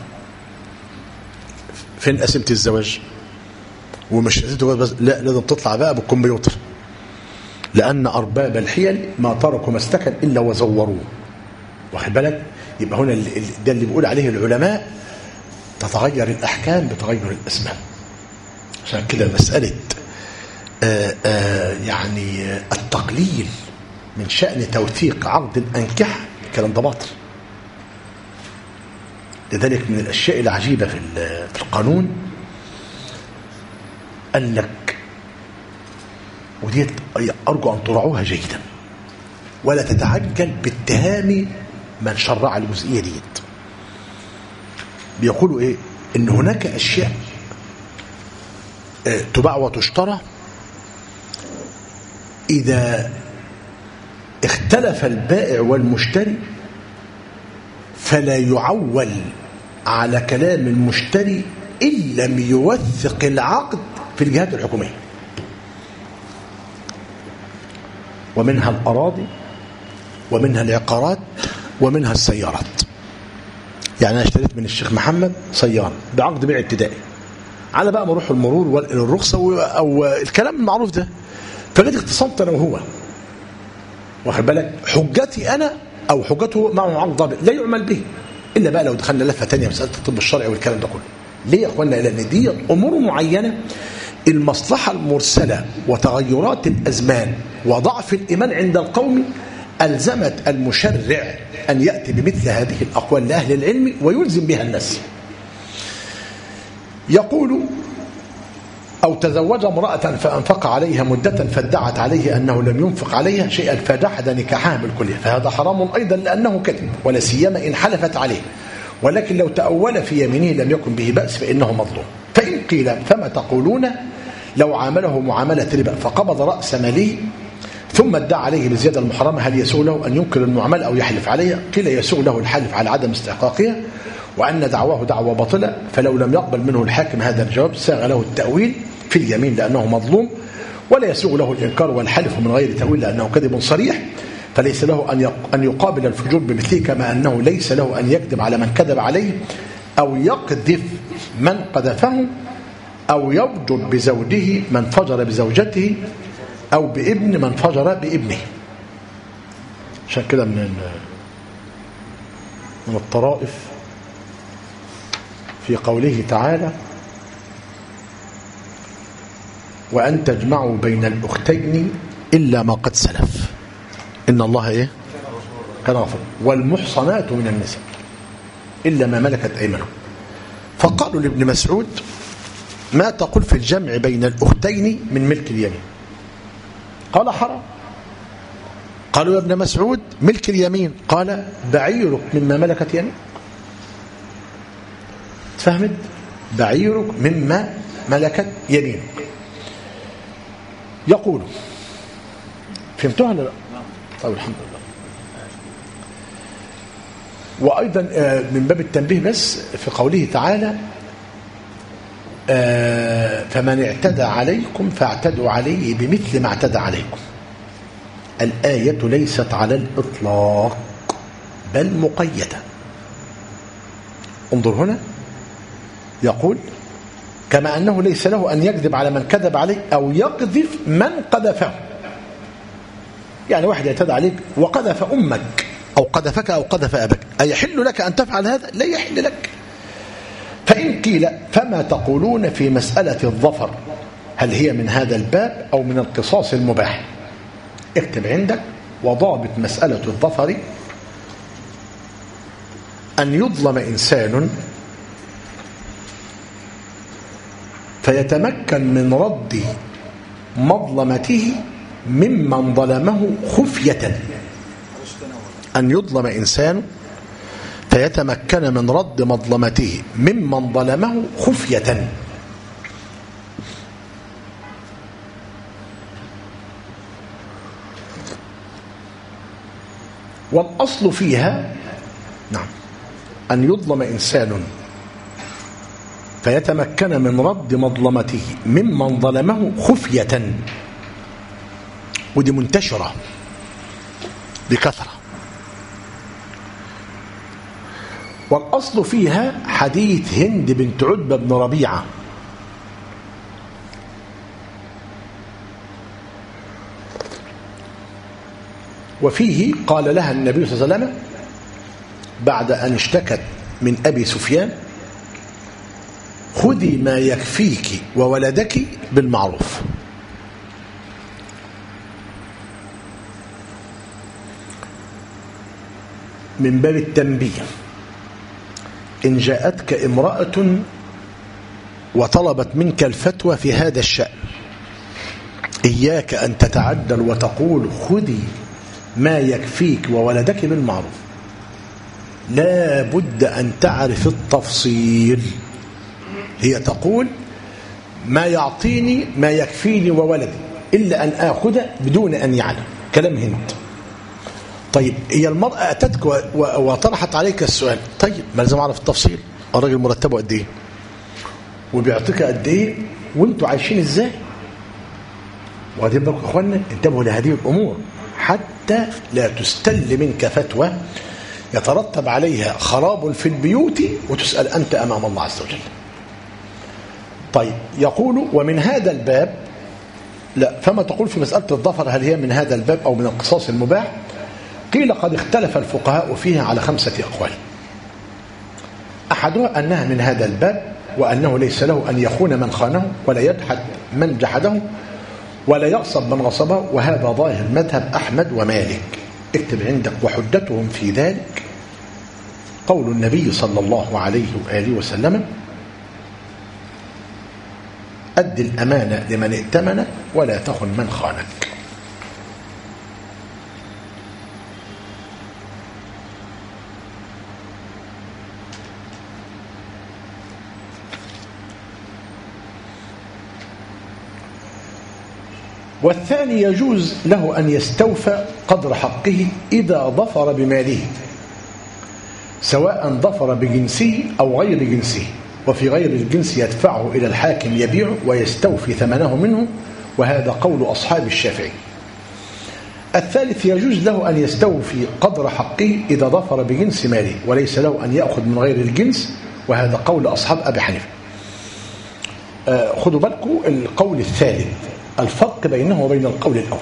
فين قسمة الزواج؟ ومش بس لا، لازم تطلع بقى بالكمبيوتر، لأن أرباب الحيل ما تركوا مسلكا إلا وزوروه. واخد بالك؟ يبقى هنا ده اللي بيقول عليه العلماء تتغير الأحكام بتغير الأسماء. عشان كده مسألة يعني التقليل من شأن توثيق عقد الأنكحة الكلام ده باطل. لذلك من الأشياء العجيبة في القانون أنك ودي أرجو أن تراعوها جيدا ولا تتعجل باتهام من شرع الجزئية دي. بيقولوا إيه؟ إن هناك أشياء تباع وتشترى إذا اختلف البائع والمشتري فلا يعول على كلام المشتري إن لم يوثق العقد في الجهات الحكومية، ومنها الأراضي ومنها العقارات ومنها السيارات. يعني أنا اشتريت من الشيخ محمد سيارة بعقد بيع ابتدائي على بقى مروح المرور والرخصة أو الكلام المعروف ده، فجيت اختصمت أنا وهو، واخد بالك؟ حجتي أنا أو حجته معه عقد ضابط لا يعمل به إلا بقى لو دخلنا لفة تانية مسألة الطب الشرعي والكلام ده كله. ليه يا أخوانا؟ لأن دي أمور معينة المصلحة المرسلة وتغيرات الأزمان وضعف الإيمان عند القوم ألزمت المشرع أن يأتي بمثل هذه الأقوال لأهل العلم ويلزم بها الناس. يقول أو تزوج امرأة فأنفق عليها مدة فادعت عليه أنه لم ينفق عليها شيئا فجحد نكاحها بالكلية، فهذا حرام أيضا لأنه كذب، ولا سيما إن حلفت عليه، ولكن لو تأول في يمينه لم يكن به بأس فإنه مظلوم. فإن قيل فما تقولون لو عامله معاملة ربا فقبض رأس ماله ثم ادعى عليه بالزيادة المحرمة، هل يسوغ له أن ينكر المعاملة أو يحلف عليها؟ قيل يسوغ له الحلف على عدم استحقاقها وأن دعواه دعوة باطلة، فلو لم يقبل منه الحاكم هذا الجواب ساغ له التأويل في اليمين لأنه مظلوم، ولا يسوغ له الإنكار والحلف من غير تأويل لأنه كذب صريح، فليس له أن يقابل الفجور بمثله، كما أنه ليس له أن يكذب على من كذب عليه أو يقذف من قذفه أو يفجر بزوجه من فجر بزوجته أو بابن من فجر بابنه. عشان كده من الطرائف في قوله تعالى وأن تجمعوا بين الأختين إلا ما قد سلف إن الله إيه كان غفورا والمحصنات من النساء إلا ما ملكت أيمانهم. فقالوا لابن مسعود ما تقول في الجمع بين الأختين من ملك اليمين؟ قال حرام. قالوا يا ابن مسعود ملك اليمين؟ قال بعيرك مما ملكت يمين. فهمت؟ بعيرك مما ملكت يمين. يقول فهمتوها ولا لا؟ طيب الحمد لله. وأيضا من باب التنبيه بس في قوله تعالى فمن اعتدى عليكم فاعتدوا عليه بمثل ما اعتدى عليكم. الآية ليست على الإطلاق بل مقيدة. انظر هنا يقول كما أنه ليس له أن يكذب على من كذب عليه أو يقذف من قذفه. يعني واحد يعتدى عليك وقذف أمك أو قذفك أو قذف أبك، أيحل لك أن تفعل هذا؟ لا يحل لك. فإن قيل فما تقولون في مسألة الظفر؟ هل هي من هذا الباب أو من القصاص المباح؟ اكتب عندك وضابط مسألة الظفر أن يظلم إنسان فيتمكن من رد مظلمته ممن ظلمه خفية. أن يظلم إنسان فيتمكن من رد مظلمته ممن ظلمه خفية. والأصل فيها نعم أن يظلم إنسان فيتمكن من رد مظلمته ممن ظلمه خفية، ودي منتشرة بكثرة. والأصل فيها حديث هند بنت عتبة بن ربيعة وفيه قال لها النبي صلى الله عليه وسلم بعد أن اشتكت من أبي سفيان خذي ما يكفيك وولدك بالمعروف. من باب التنبيه إن جاءتك امرأة وطلبت منك الفتوى في هذا الشأن إياك أن تتعدل وتقول خذي ما يكفيك وولدك بالمعروف. لا بد أن تعرف التفصيل. هي تقول ما يعطيني ما يكفيني وولدي إلا أن آخذ بدون أن يعلم. كلام هند. طيب هي المرأة أتتك وطرحت عليك السؤال، طيب ما لازم أعرف التفصيل. الراجل مرتبه قد إيه وبيعطيك قد إيه وانتوا عايشين إزاي. وهذه بالكم أخوانا انتبهوا لهذه الأمور حتى لا تستل منك فتوى يترتب عليها خراب في البيوت وتسأل أنت أمام الله عز وجل. طيب يقول ومن هذا الباب لا فما تقول في مسألة الظفر هل هي من هذا الباب أو من القصاص المباح؟ قيل قد اختلف الفقهاء فيها على 5 أقوال. أحدها أنها من هذا الباب وأنه ليس له أن يخون من خانه ولا يجحد من جحده ولا يغصب من غصبه، وهذا ظاهر مذهب أحمد ومالك. اكتب عندك وحجتهم في ذلك قول النبي صلى الله عليه وآله وسلم أد الأمانة لمن ائتمنك ولا تخن من خانك. والثاني يجوز له أن يستوفى قدر حقه إذا ظفر بماله سواء ظفر بجنسه أو غير جنسه، وفي غير الجنس يدفعه إلى الحاكم يبيعه ويستوفي ثمنه منه، وهذا قول أصحاب الشافعي. الثالث يجوز له أن يستوفي قدر حقه إذا ظفر بجنس ماله وليس له أن يأخذ من غير الجنس، وهذا قول أصحاب أبي حنيفة. خذوا بالكم القول الثالث الفرق بينه وبين القول الأول.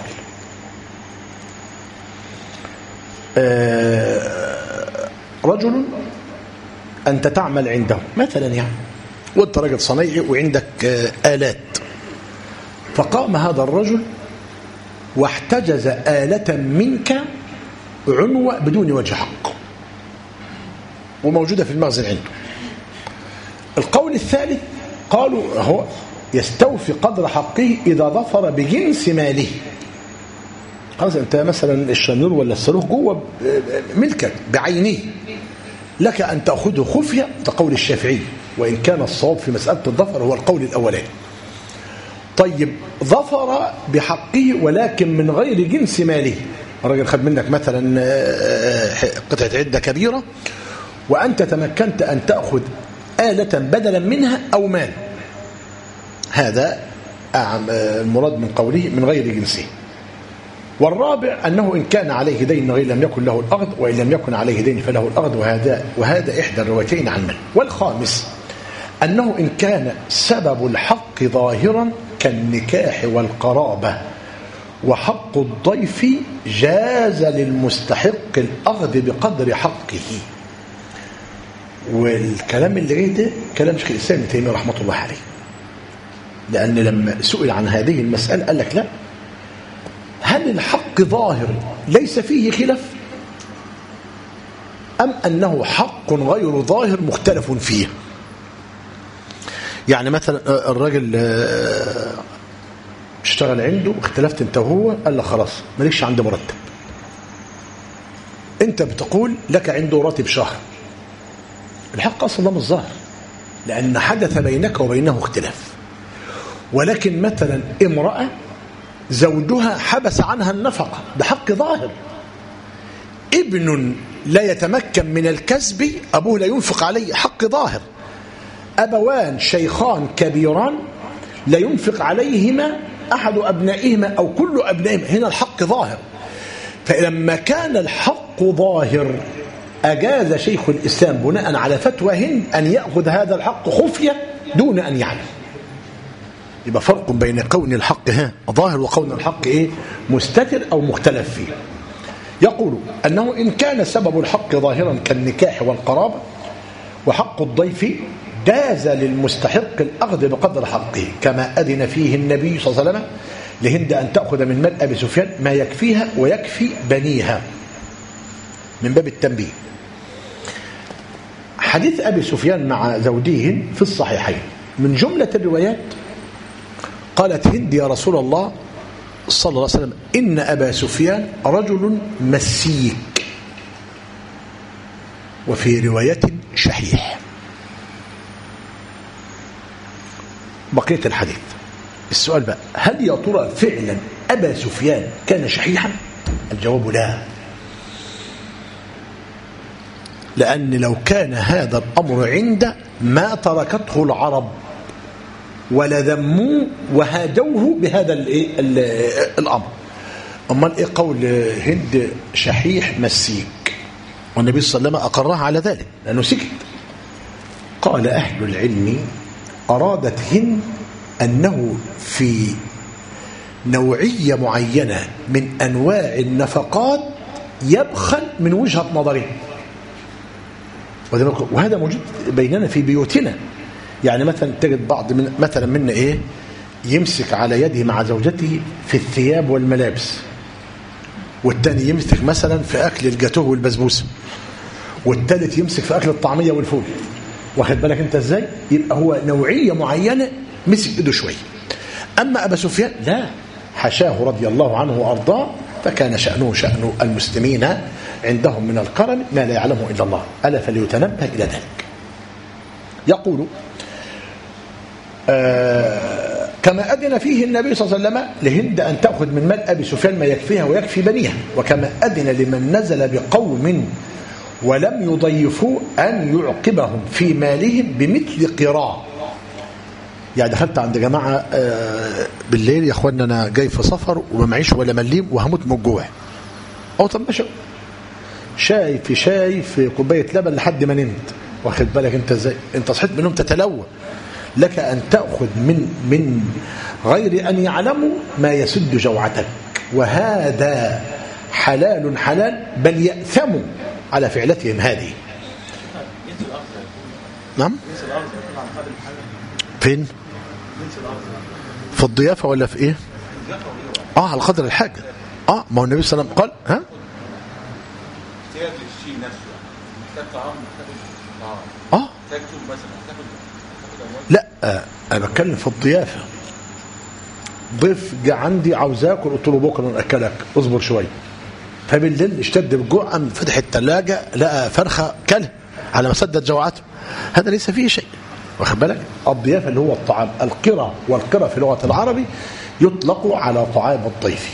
رجل أنت تعمل عنده مثلا يعني، وأنت راجل صنيعي وعندك آلات، فقام هذا الرجل واحتجز آلة منك عنوة بدون وجه حق وموجودة في المخزن عنده. القول الثالث قالوا هو يستوفي قدر حقه إذا ظفر بجنس ماله. خلاص أنت مثلا الشنيور ولا الصاروخ جوه ملكك بعينه، لك أن تأخذه خفية، ده قول الشافعي، وإن كان الصواب في مسألة الظفر هو القول الأولاني. طيب ظفر بحقه ولكن من غير جنس ماله، الراجل خد منك مثلا قطعة عدة كبيرة وأنت تمكنت أن تأخذ آلة بدلا منها أو مال، هذا المراد من قوله من غير جنسه. والرابع أنه إن كان عليه دين غير لم يكن له الأخذ، وإن لم يكن عليه دين فله الأخذ، وهذا إحدى الروايتين عن من. والخامس أنه إن كان سبب الحق ظاهرا كالنكاح والقرابة وحق الضيف جاز للمستحق الأخذ بقدر حقه. والكلام اللي جاي ده كلام شيخ الإسلام ابن تيمية رحمة الله عليه، لأن لما سئل عن هذه المسألة قال لك لا، هل الحق ظاهر ليس فيه خلاف أم أنه حق غير ظاهر مختلف فيه؟ يعني مثلا الراجل اشتغل عنده واختلفت انت وهو، قال لك خلاص مالكش عندي مرتب، انت بتقول لك عنده راتب شهر، الحق اصلا مش ظاهر لان حدث بينك وبينه اختلاف. ولكن مثلا امرأة زوجها حبس عنها النفقة، ده حق ظاهر. ابن لا يتمكن من الكسب، أبوه لا ينفق عليه، حق ظاهر. أبوان شيخان كبيران لا ينفق عليهما أحد أبنائهما أو كل أبنائهما، هنا الحق ظاهر. فلما كان الحق ظاهر أجاز شيخ الإسلام بناء على فتوى هند أن يأخذ هذا الحق خفية دون أن يعلم. يبقى فرق بين كون الحق ظاهر وكون الحق مستتر أو مختلف فيه. يقول أنه إن كان سبب الحق ظاهرا كالنكاح والقرابة وحق الضيف جاز للمستحق الأخذ بقدر حقه، كما أذن فيه النبي صلى الله عليه وسلم لهند أن تأخذ من مال أبي سفيان ما يكفيها ويكفي بنيها، من باب التنبيه. حديث أبي سفيان مع زوجيه في الصحيحين، من جملة الروايات قالت هند يا رسول الله صلى الله عليه وسلم إن أبا سفيان رجل مسيك، وفي رواية شحيح. بقية الحديث السؤال بقى، هل يا ترى فعلا أبا سفيان كان شحيحا؟ الجواب لا، لأن لو كان هذا الأمر عنده ما تركته العرب ولا ذموه وهادوه بهذا الأمر. أما قول هند شحيح مسيك، والنبي صلى الله عليه وسلم أقرها على ذلك لأنه سكت. قال أهل العلم أرادت هند أنه في نوعية معينة من أنواع النفقات يبخل من وجهة نظره، وهذا موجود بيننا في بيوتنا. يعني مثلا تجد بعض مثلا منا يمسك على يده مع زوجته في الثياب والملابس، والتاني يمسك مثلا في أكل الجاتوه والبسبوسة، والتالت يمسك في أكل الطعمية والفول. واخد بالك انت ازاي؟ يبقى هو نوعية معينة مسك ايده شوية. أما أبا سفيان لا، حشاه رضي الله عنه وأرضاه، فكان شأنه شأن المسلمين عندهم من الكرم ما لا يعلمه إلا الله، ألا فليتنبه إلى ذلك. يقول كما أذن فيه النبي صلى الله عليه وسلم لهند أن تأخذ من مال أبي سفيان ما يكفيها ويكفي بنيها، وكما أذن لمن نزل بقوم ولم يضيفوا أن يعقبهم في مالهم بمثل قراء. يعني دخلت عند جماعة بالليل، يا أخوانا أنا جاي في سفر وما معيش ولا مليم وهموت من الجوع، أو طب ماشي شاي في شاي في كوباية لبن لحد ما نمت. واخد بالك انت ازاي؟ انت صحيت منهم تتلوى، لك أن تأخذ من غير أن يعلموا ما يسد جوعتك، وهذا حلال بل يأثموا على فعلتهم هذه. نعم. فين؟ في الضيافة ولا في ايه؟ على قدر الحاجة. ما هو النبي صلى الله عليه وسلم قال ها؟ لا انا بتكلم في الضيافة. ضيف جه عندي عاوز اكل، قلت له بكره ناكلك، اصبر شويه. فبالليل اشتد بالجوع، قام فتح الثلاجه لقى فرخه كله على ما سدت جوعته. هذا ليس فيه شيء، واخد بالك؟ الضيافه اللي هو الطعام. القرى، والقرى في لغه العربي يطلق على طعام الضيف.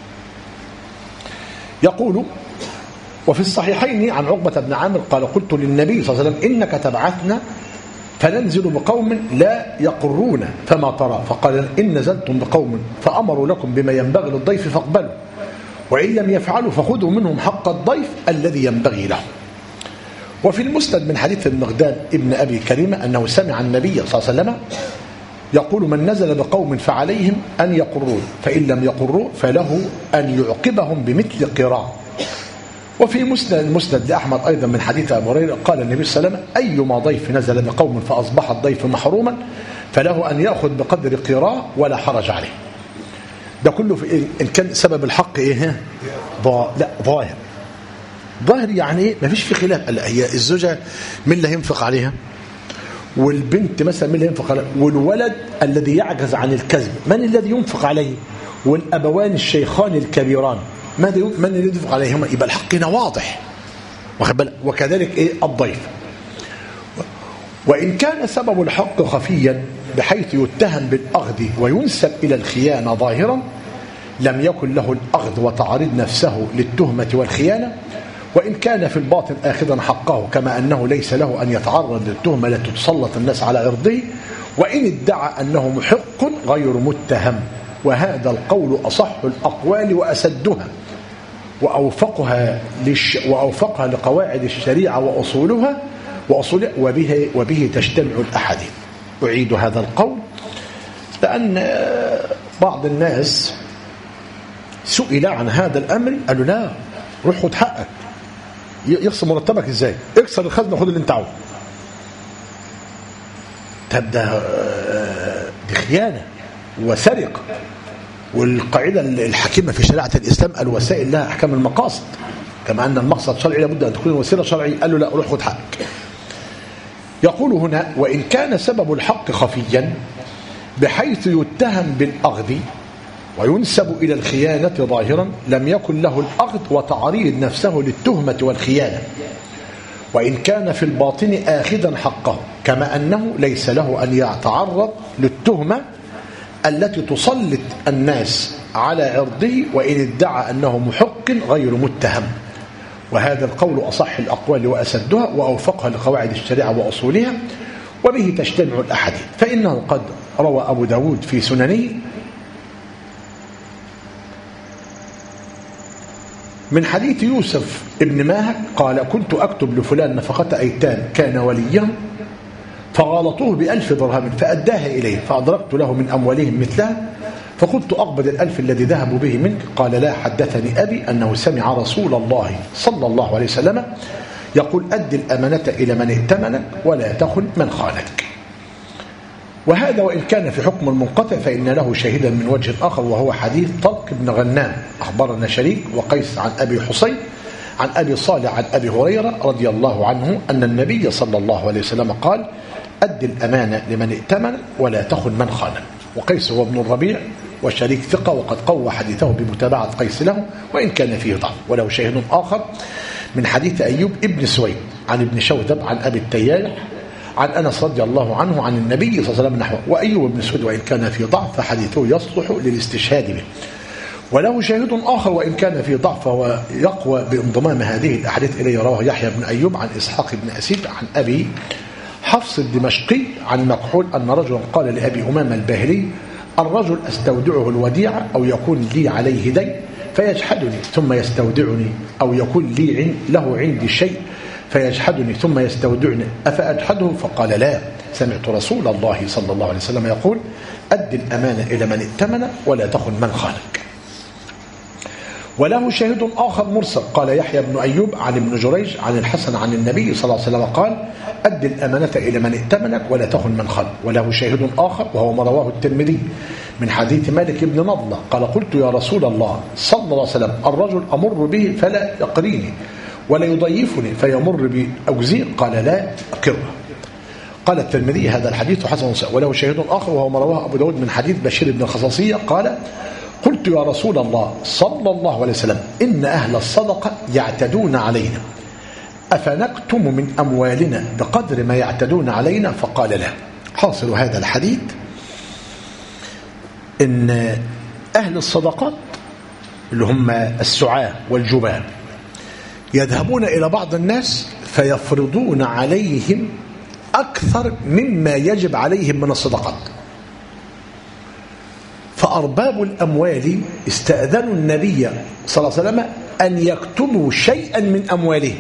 يقول: وفي الصحيحين عن عقبة بن عامر قال: قلت للنبي صلى الله عليه وسلم: إنك تبعثنا فننزل بقوم لا يقرون فما ترى؟ فقال: إن نزلتم بقوم فأمروا لكم بما ينبغي للضيف فاقبلوا، وإن لم يفعلوا فخذوا منهم حق الضيف الذي ينبغي له. وفي المسند من حديث المقداد ابن أبي كريمة أنه سمع النبي صلى الله عليه وسلم يقول: من نزل بقوم فعليهم أن يقروا، فإن لم يقروا فله أن يعقبهم بمثل قراء. وفي مسند لأحمد أيضا من حديث أبي هريرة قال النبي صلى الله عليه وسلم: أيما ضيف نزل بقوم فأصبح الضيف محروما فله أن يأخذ بقدر قراء ولا حرج عليه. ده كله في إيه؟ إن كان سبب الحق إيه؟ لا، ظاهر. ظاهر يعني إيه؟ ما فيش في خلاف. هي الزوجة من اللي هينفق عليها؟ والبنت مثلا من اللي ينفق عليها؟ والولد الذي يعجز عن الكذب من الذي ينفق عليه؟ والأبوان الشيخان الكبيران من اللي ينفق عليهما؟ يبقى الحق هنا واضح، واخد بالك؟ وكذلك إيه؟ الضيف. وإن كان سبب الحق خفيا بحيث يتهم بالأخذ وينسب إلى الخيانة ظاهرا لم يكن له الأخذ وتعرض نفسه للتهمة والخيانة، وإن كان في الباطن آخذا حقه كما أنه ليس له أن يتعرض للتهمة التي تسلط الناس على عرضه، وإن ادعى أنه محق غير متهم. وهذا القول أصح الأقوال وأسدها وأوفقها لقواعد الشريعة وأصولها وبه تجتمع الأحاديث. أعيد هذا القول لأن بعض الناس سئل عن هذا الأمر قالوا: لا، روح خد حقك. يخصم مرتبك ازاي؟ اكسر الخزنه وخد اللي انت عاوزه. طب دي خيانه وسرقه. والقاعده الحكيمه في شريعه الاسلام: الوسائل لها احكام المقاصد، كما ان المقصد شرعي لابد ان تكون الوسيله شرعيه. قال له: لا، روح خد حقك. يقول هنا: وان كان سبب الحق خفيا بحيث يتهم بالاخذ وينسب إلى الخيانة ظاهرا لم يكن له الأخذ وتعريض نفسه للتهمة والخيانة، وإن كان في الباطن آخذا حقه كما أنه ليس له أن يتعرض للتهمة التي تسلط الناس على عرضه، وإن ادعى أنه محق غير متهم. وهذا القول أصح الأقوال وأسدها وأوفقها لقواعد الشريعة وأصولها، وبه تجتمع الأحاديث. فإنه قد روى أبو داود في سننه من حديث يوسف ابن ماهك قال: كنت أكتب لفلان نفقة أيتام كان وليهم فغالطوه ب1000 درهم فأداها إليه، فأدركت له من أموالهم مثلها فقلت: أقبض 1000 الذي ذهبوا به منك؟ قال: لا، حدثني أبي أنه سمع رسول الله صلى الله عليه وسلم يقول: أد الأمانة إلى من ائتمنك ولا تخن من خانك. وهذا وإن كان في حكم المنقطع فإن له شاهدا من وجه آخر، وهو حديث طلق بن غنام أخبرنا شريك وقيس عن أبي حسين عن أبي صالح عن أبي هريرة رضي الله عنه أن النبي صلى الله عليه وسلم قال: أد الأمانة لمن ائتمن ولا تخن من خانك. وقيس هو ابن الربيع وشريك ثقة، وقد قوى حديثه بمتابعة قيس له وإن كان فيه ضعف. وله شاهد آخر من حديث أيوب ابن سويد عن ابن شوذب عن أبي التياح عن أنس رضي الله عنه عن النبي صلى الله عليه وسلم نحوه. وأيوب بن سويد وإن كان في ضعف فحديثه يصلح للاستشهاد به. وله شاهد آخر وإن كان في ضعف ويقوى بانضمام هذه الأحاديث إليه، رواه يحيى بن أيوب عن إسحاق بن أسيد عن أبي حفص الدمشقي عن مكحول أن رجلا قال لأبي أمامة الباهلي: الرجل أستودعه الوديعة أو يكون لي عليه دين فيجحدني ثم يستودعني، أو يكون لي له عندي شيء فيجحدني ثم يستودعني، أفأجحده؟ فقال: لا، سمعت رسول الله صلى الله عليه وسلم يقول: أد الأمانة إلى من ائتمن ولا تخن من خانك. وله شاهد آخر مرسل قال يحيى بن أيوب عن ابن جريج عن الحسن عن النبي صلى الله عليه وسلم قال أد الأمانة إلى من ائتمنك ولا تخن من خان. وله شاهد آخر وهو ما رواه الترمذي من حديث مالك بن نضلة قال قلت يا رسول الله صلى الله عليه وسلم الرجل أمر به فلا يقريني ولا يضيفني فيمر بي أجزي قال لا أقره. قال الترمذي هذا الحديث حسن صحيح. وله شاهد آخر وهو ما رواه أبو داود من حديث بشير بن الخصاصية قال قلت يا رسول الله صلى الله عليه وسلم إن أهل الصدقة يعتدون علينا أفنكتم من أموالنا بقدر ما يعتدون علينا فقال لا. حاصل هذا الحديث إن أهل الصدقات اللي هم السعاة والجبان يذهبون إلى بعض الناس فيفرضون عليهم أكثر مما يجب عليهم من الصدقات. فأرباب الأموال استأذنوا النبي صلى الله عليه وسلم أن يكتبوا شيئا من أموالهم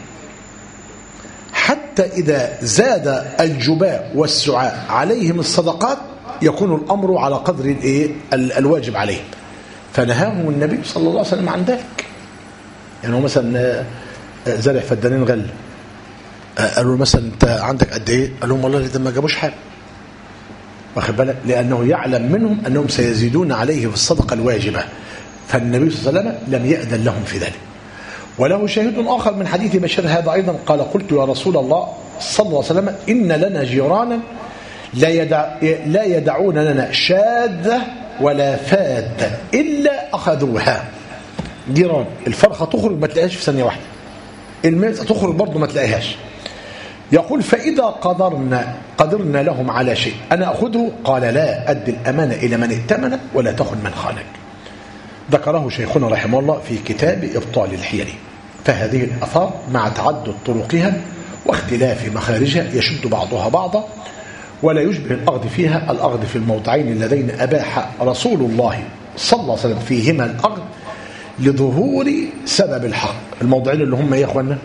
حتى إذا زاد الجباء والسعاء عليهم الصدقات يكون الأمر على قدر الواجب عليهم. فنهاهم النبي صلى الله عليه وسلم عن ذلك. يعني هو مثلا زرع فدانين غل قالوا له مثلا أنت عندك قد إيه؟ قال لهم والله إذا ما جابوش حاجة واخد بالك لأنه يعلم منهم أنهم سيزيدون عليه في الصدقة الواجبة فالنبي صلى الله عليه وسلم لم يأذن لهم في ذلك. وله شاهد آخر من حديث بشير هذا أيضا قال قلت يا رسول الله صلى الله عليه وسلم إن لنا جيرانا لا يدعون لنا شاذة ولا فادة إلا أخذوها. جيران الفرخة تخرج ما تلاقيهاش في ثانية واحدة الميزة تخرج برضو ما تلاقيهاش. يقول فإذا قدرنا لهم على شيء أنا أخذه قال لا أد الأمانة إلى من ائتمنك ولا تخن من خانك. ذكره شيخنا رحمه الله في كتاب إبطال الحيل. فهذه الأثار مع تعدد طرقها واختلاف مخارجها يشد بعضها بعضا ولا يشبه الأخذ فيها الأخذ في الموضعين اللذين أباح رسول الله صلى الله عليه وسلم فيهما الأخذ لظهور سبب الحق. الموضعين اللي هم يا أخوانا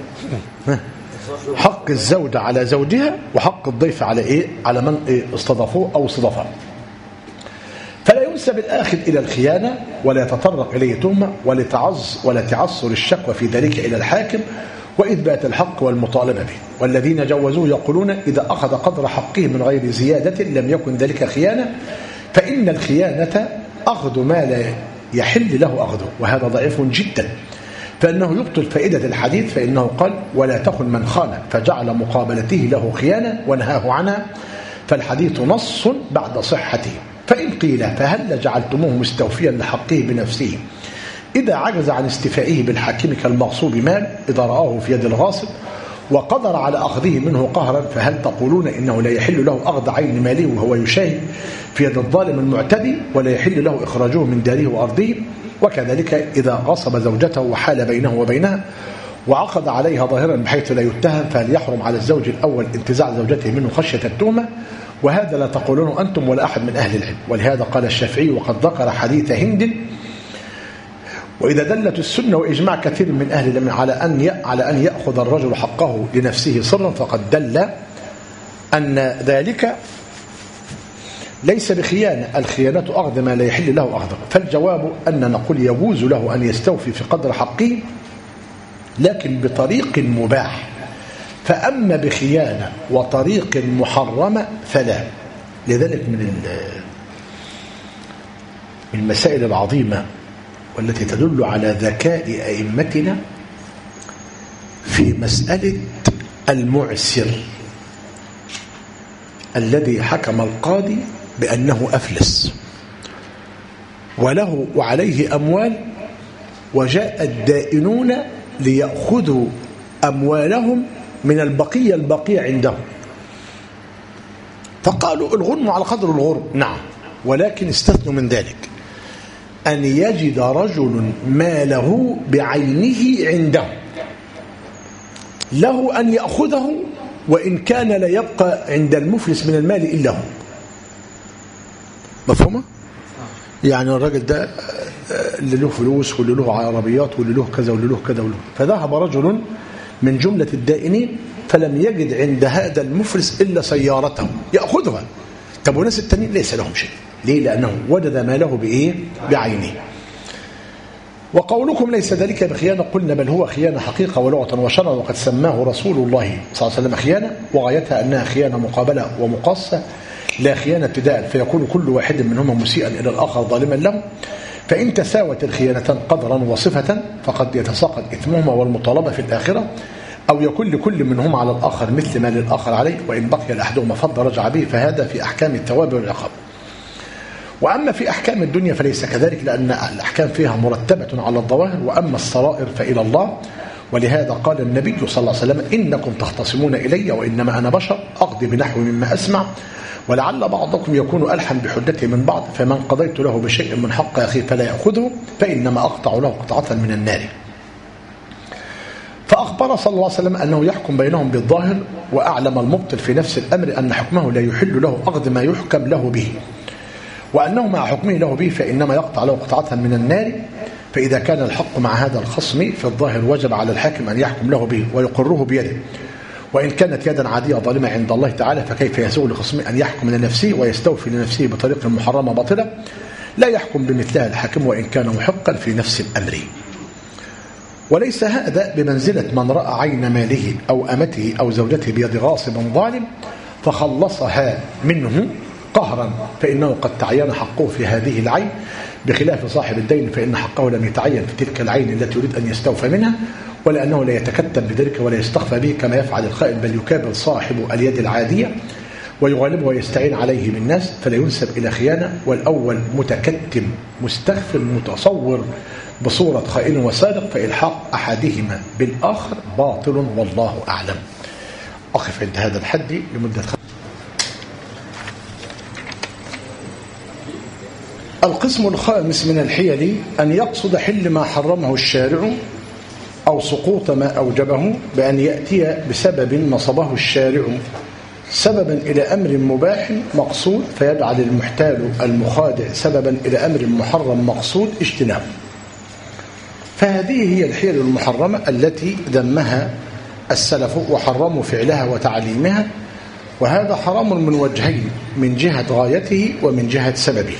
حق الزوجة على زوجها وحق الضيف على على من استضافوه أو استضافه. فلا ينسب الآخذ إلى الخيانة ولا يتطرق إليه تهمة ولا تعصر الشكوى في ذلك إلى الحاكم وإثبات الحق والمطالبة به. والذين جوزوه يقولون إذا أخذ قدر حقه من غير زيادة لم يكن ذلك خيانة فإن الخيانة أخذ ما لا يحل له أخذه وهذا ضعيف جدا فإنه يبطل فائدة الحديث فإنه قال ولا تخن من خان فجعل مقابلته له خيانة ونهاه عنها فالحديث نص بعد صحته. فإن قيل فهل جعلتموه مستوفيا لحقه بنفسه إذا عجز عن استيفائه بالحاكم كالمغصوب مال إذا رآه في يد الغاصب وقدر على أخذه منه قهرا فهل تقولون إنه لا يحل له أخذ عين ماله وهو يشاهد في يد الظالم المعتدي ولا يحل له إخراجه من داره وأرضه. وكذلك إذا غصب زوجته وحال بينه وبينها وعقد عليها ظاهرا بحيث لا يتهم فهل يحرم على الزوج الأول انتزاع زوجته منه خشية التهمة وهذا لا تقولونه أنتم ولا أحد من أهل العلم. ولهذا قال الشافعي وقد ذكر حديث هند وإذا دلت السنة وإجماع كثير من أهل العلم على أن يأخذ الرجل حقه لنفسه سرا فقد دل أن ذلك ليس بخيانة الخيانة أخذ ما لا يحل له أخذه. فالجواب أن نقول يجوز له أن يستوفي في قدر حقه لكن بطريق مباح فأما بخيانة وطريق محرمة فلا. لذلك من المسائل العظيمة والتي تدل على ذكاء أئمتنا في مسألة المعسر الذي حكم القاضي بأنه أفلس وله وعليه أموال وجاء الدائنون ليأخذوا أموالهم من البقية عندهم فقالوا الغنم على قدر الغرم نعم ولكن استثنوا من ذلك أن يجد رجل ماله بعينه عنده له أن يأخذه وإن كان لا يبقى عند المفلس من المال إلا هو. مفهومة؟ يعني الراجل ده اللي له فلوس واللي له عربيات واللي له كذا واللي له كذا واللي له. فذهب رجل من جملة الدائنين فلم يجد عند هذا المفلس إلا سيارته يأخذها. طب وناس التانيين ليس لهم شيء. ليه؟ لأنه وجد ماله بإيه؟ بعينه. وقولكم ليس ذلك بخيانة قلنا بل هو خيانة حقيقة ولغة وشرعا، وقد سماه رسول الله صلى الله عليه وسلم خيانة، وغايتها أنها خيانة مقابلة ومقاصة لا خيانة ابتداء، فيكون كل واحد منهما مسيئا إلى الآخر ظالما له. فإن تساوت الخيانتان قدرا وصفة فقد يتساقط إثمهما والمطالبة في الآخرة، أو يكون لكل منهما على الآخر مثل ما للآخر عليه، وإن بقي لأحدهما فضل رجع به، فهذا في أحكام الثواب والعقاب. وأما في أحكام الدنيا فليس كذلك، لأن الأحكام فيها مرتبة على الظواهر، وأما السرائر فإلى الله. ولهذا قال النبي صلى الله عليه وسلم: إنكم تختصمون إلي وإنما أنا بشر أقضي بنحو مما أسمع، ولعل بعضكم يكون ألحن بحجته من بعض، فمن قضيت له بشيء من حق أخيه فلا يأخذه، فإنما أقطع له قطعة من النار. فأخبر صلى الله عليه وسلم أنه يحكم بينهم بالظاهر، وأعلم المبطل في نفس الأمر أن حكمه لا يحل له أخذ ما يحكم له به، وأنه مع حكمه له به فإنما يقطع له قطعة من النار. فإذا كان الحق مع هذا الخصم في الظاهر وجب على الحاكم أن يحكم له به ويقره بيده، وإن كانت يدا عادية ظالمة عند الله تعالى فكيف يسوغ لخصمه أن يحكم لنفسه ويستوفي لنفسه بطريقة محرمة باطلة لا يحكم بمثلها الحاكم وإن كان محقا في نفس الأمر. وليس هذا بمنزلة من رأى عين ماله أو أمته أو زوجته بيد غاصب ظالم فخلصها منه قهرا، فإنه قد تعين حقه في هذه العين، بخلاف صاحب الدين فإن حقه لم يتعين في تلك العين التي يريد أن يستوفى منها، ولأنه لا يتكتم بذلك ولا يستخفى به كما يفعل الخائن، بل يكابر صاحب اليد العادية ويغالبه ويستعين عليه بالناس، فلا ينسب إلى خيانة. والأول متكتم مستخف متصور بصورة خائن وسارق، فإلحاق أحدهما بالآخر باطل والله أعلم. أقف عند هذا الحد لمدة القسم الخامس من الحيل أن يقصد حل ما حرمه الشارع أو سقوط ما أوجبه بأن يأتي بسبب نصبه الشارع سببا إلى أمر مباح مقصود، فيجعل المحتال المخادع سببا إلى أمر محرم مقصود اجتنابه. فهذه هي الحيل المحرمة التي ذمها السلف وحرموا فعلها وتعليمها، وهذا حرام من وجهين: من جهة غايته ومن جهة سببه.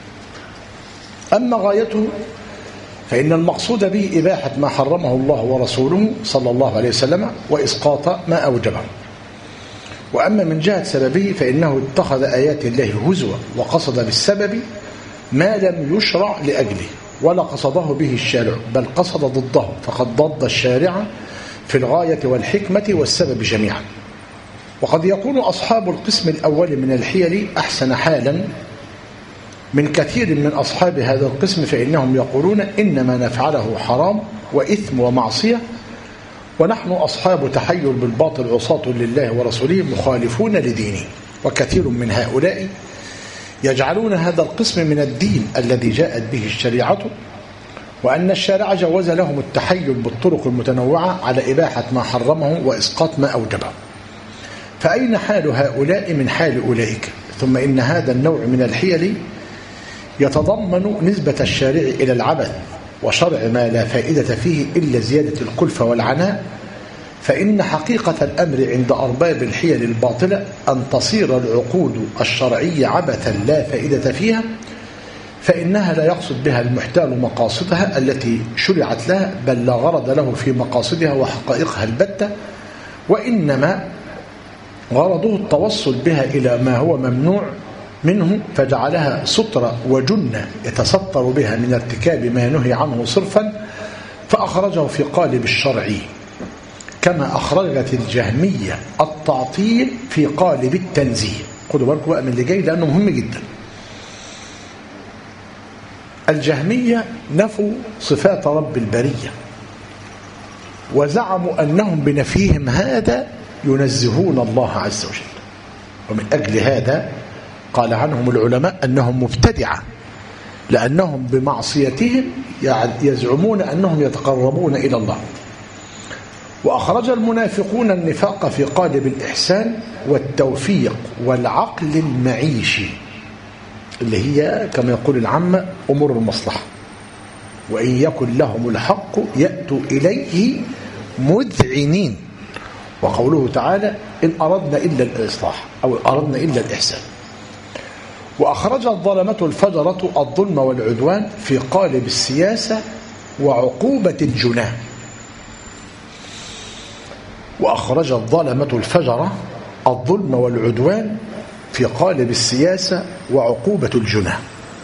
أما غايته فإن المقصود به إباحة ما حرمه الله ورسوله صلى الله عليه وسلم وإسقاط ما أوجبه. وأما من جهة سببه فإنه اتخذ آيات الله هزوا وقصد بالسبب ما لم يشرع لأجله ولا قصده به الشارع، بل قصد ضده، فقد ضد الشارع في الغاية والحكمة والسبب جميعا. وقد يكون أصحاب القسم الأول من الحيل أحسن حالا من كثير من أصحاب هذا القسم، فإنهم يقولون إنما نفعله حرام وإثم ومعصية، ونحن أصحاب تحير بالباطل عصاة لله ورسوله مخالفون لدينه. وكثير من هؤلاء يجعلون هذا القسم من الدين الذي جاءت به الشريعة، وأن الشارع جوز لهم التحيل بالطرق المتنوعة على إباحة ما حرمه وإسقاط ما أوجبه. فأين حال هؤلاء من حال أولئك؟ ثم إن هذا النوع من الحيل يتضمن نسبة الشارع إلى العبث وشرع ما لا فائدة فيه إلا زيادة الكلفة والعناء. فإن حقيقة الأمر عند أرباب الحيل الباطلة أن تصير العقود الشرعية عبثا لا فائدة فيها، فإنها لا يقصد بها المحتال مقاصدها التي شرعت لها، بل لا غرض له في مقاصدها وحقائقها البتة، وإنما غرضه التوصل بها إلى ما هو ممنوع منه، فجعلها سترة وجنة يتستر بها من ارتكاب ما نهي عنه صرفا، فأخرجه في قالب الشرع، كما أخرجت الجهمية التعطيل في قالب التنزيه. خدوا بالكم بقى من اللي جاي لأنه مهم جدا. الجهمية نفوا صفات رب البرية، وزعموا أنهم بنفيهم هذا ينزهون الله عز وجل، ومن أجل هذا قال عنهم العلماء أنهم مبتدعة، لأنهم بمعصيتهم يزعمون أنهم يتقربون إلى الله. وأخرج المنافقون النفاق في قالب الإحسان والتوفيق والعقل المعيشي، اللي هي كما يقول العامة أمور المصلحة، وإن يكن لهم الحق يأتوا إليه مذعنين. وقوله تعالى: إن أردنا إلا الإصلاح أو أردنا إلا الإحسان. وأخرج الظلمة الفجرة الظلم والعدوان في قالب السياسة وعقوبة الجناه. وأخرج الظلمة الفجرة الظلم والعدوان في قالب السياسة وعقوبة الجناه.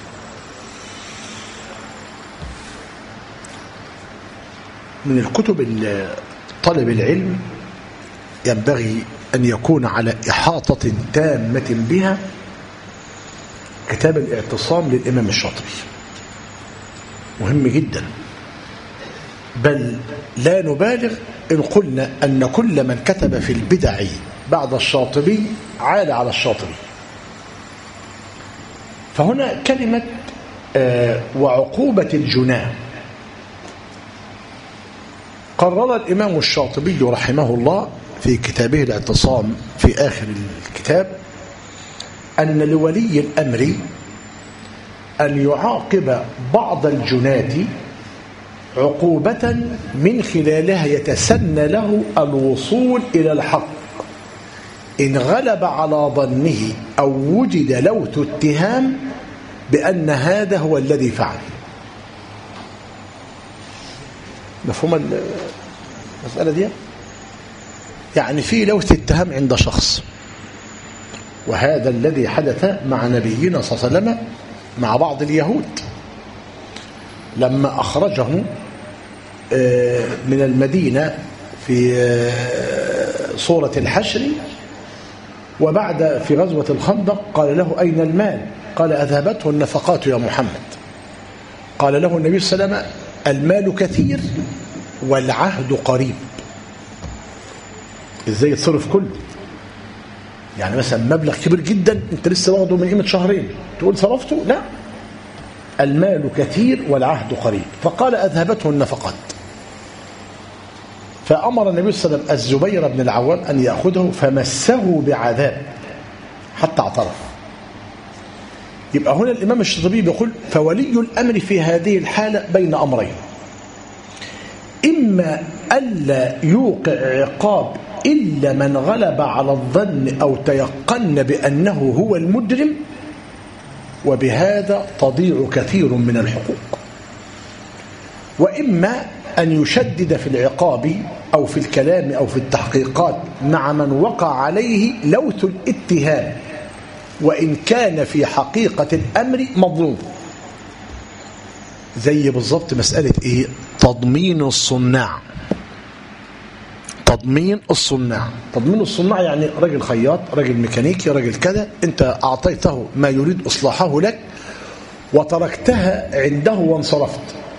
من الكتب طالب العلم ينبغي أن يكون على إحاطة تامة بها كتاب الاعتصام للإمام الشاطبي، مهم جدا، بل لا نبالغ إن قلنا أن كل من كتب في البدع بعد الشاطبي عال على الشاطبي. فهنا كلمة وعقوبة الجناه، قرر الإمام الشاطبي رحمه الله في كتابه الاعتصام في آخر الكتاب أن لولي الأمر أن يعاقب بعض الجناة عقوبة من خلالها يتسنى له الوصول إلى الحق إن غلب على ظنه أو وجد لوث اتهام بأن هذا هو الذي فعل. مفهوم المسألة دي؟ يعني في لوث اتهام عند شخص، وهذا الذي حدث مع نبينا صلى الله عليه وسلم مع بعض اليهود لما أخرجه من المدينة في صورة الحشر، وبعد في غزوة الخندق قال له أين المال؟ قال أذهبته النفقات يا محمد. قال له النبي صلى الله عليه وسلم المال كثير والعهد قريب. ازاي يتصرف كله؟ يعني مثلا مبلغ كبير جدا انت لسه واخده من قيمة شهرين تقول صرفته؟ لا، المال كثير والعهد قريب. فقال أذهبته النفقات، فأمر النبي صلى الله عليه وسلم الزبير بن العوام أن يأخذه فمسه بعذاب حتى اعترف. يبقى هنا الإمام الشاطبي بيقول فولي الأمر في هذه الحالة بين أمرين: إما ألا يوقع عقاب إلا من غلب على الظن أو تيقن بأنه هو المجرم، وبهذا تضيع كثير من الحقوق، وإما أن يشدد في العقاب أو في الكلام أو في التحقيقات مع من وقع عليه لوث الاتهام وإن كان في حقيقة الأمر مظلوم. زي بالضبط مسألة إيه؟ تضمين الصناع. تضمين الصناع يعني راجل خياط، راجل ميكانيكي، راجل كذا، أنت أعطيته ما يريد إصلاحه لك وتركتها عنده وانصرفت،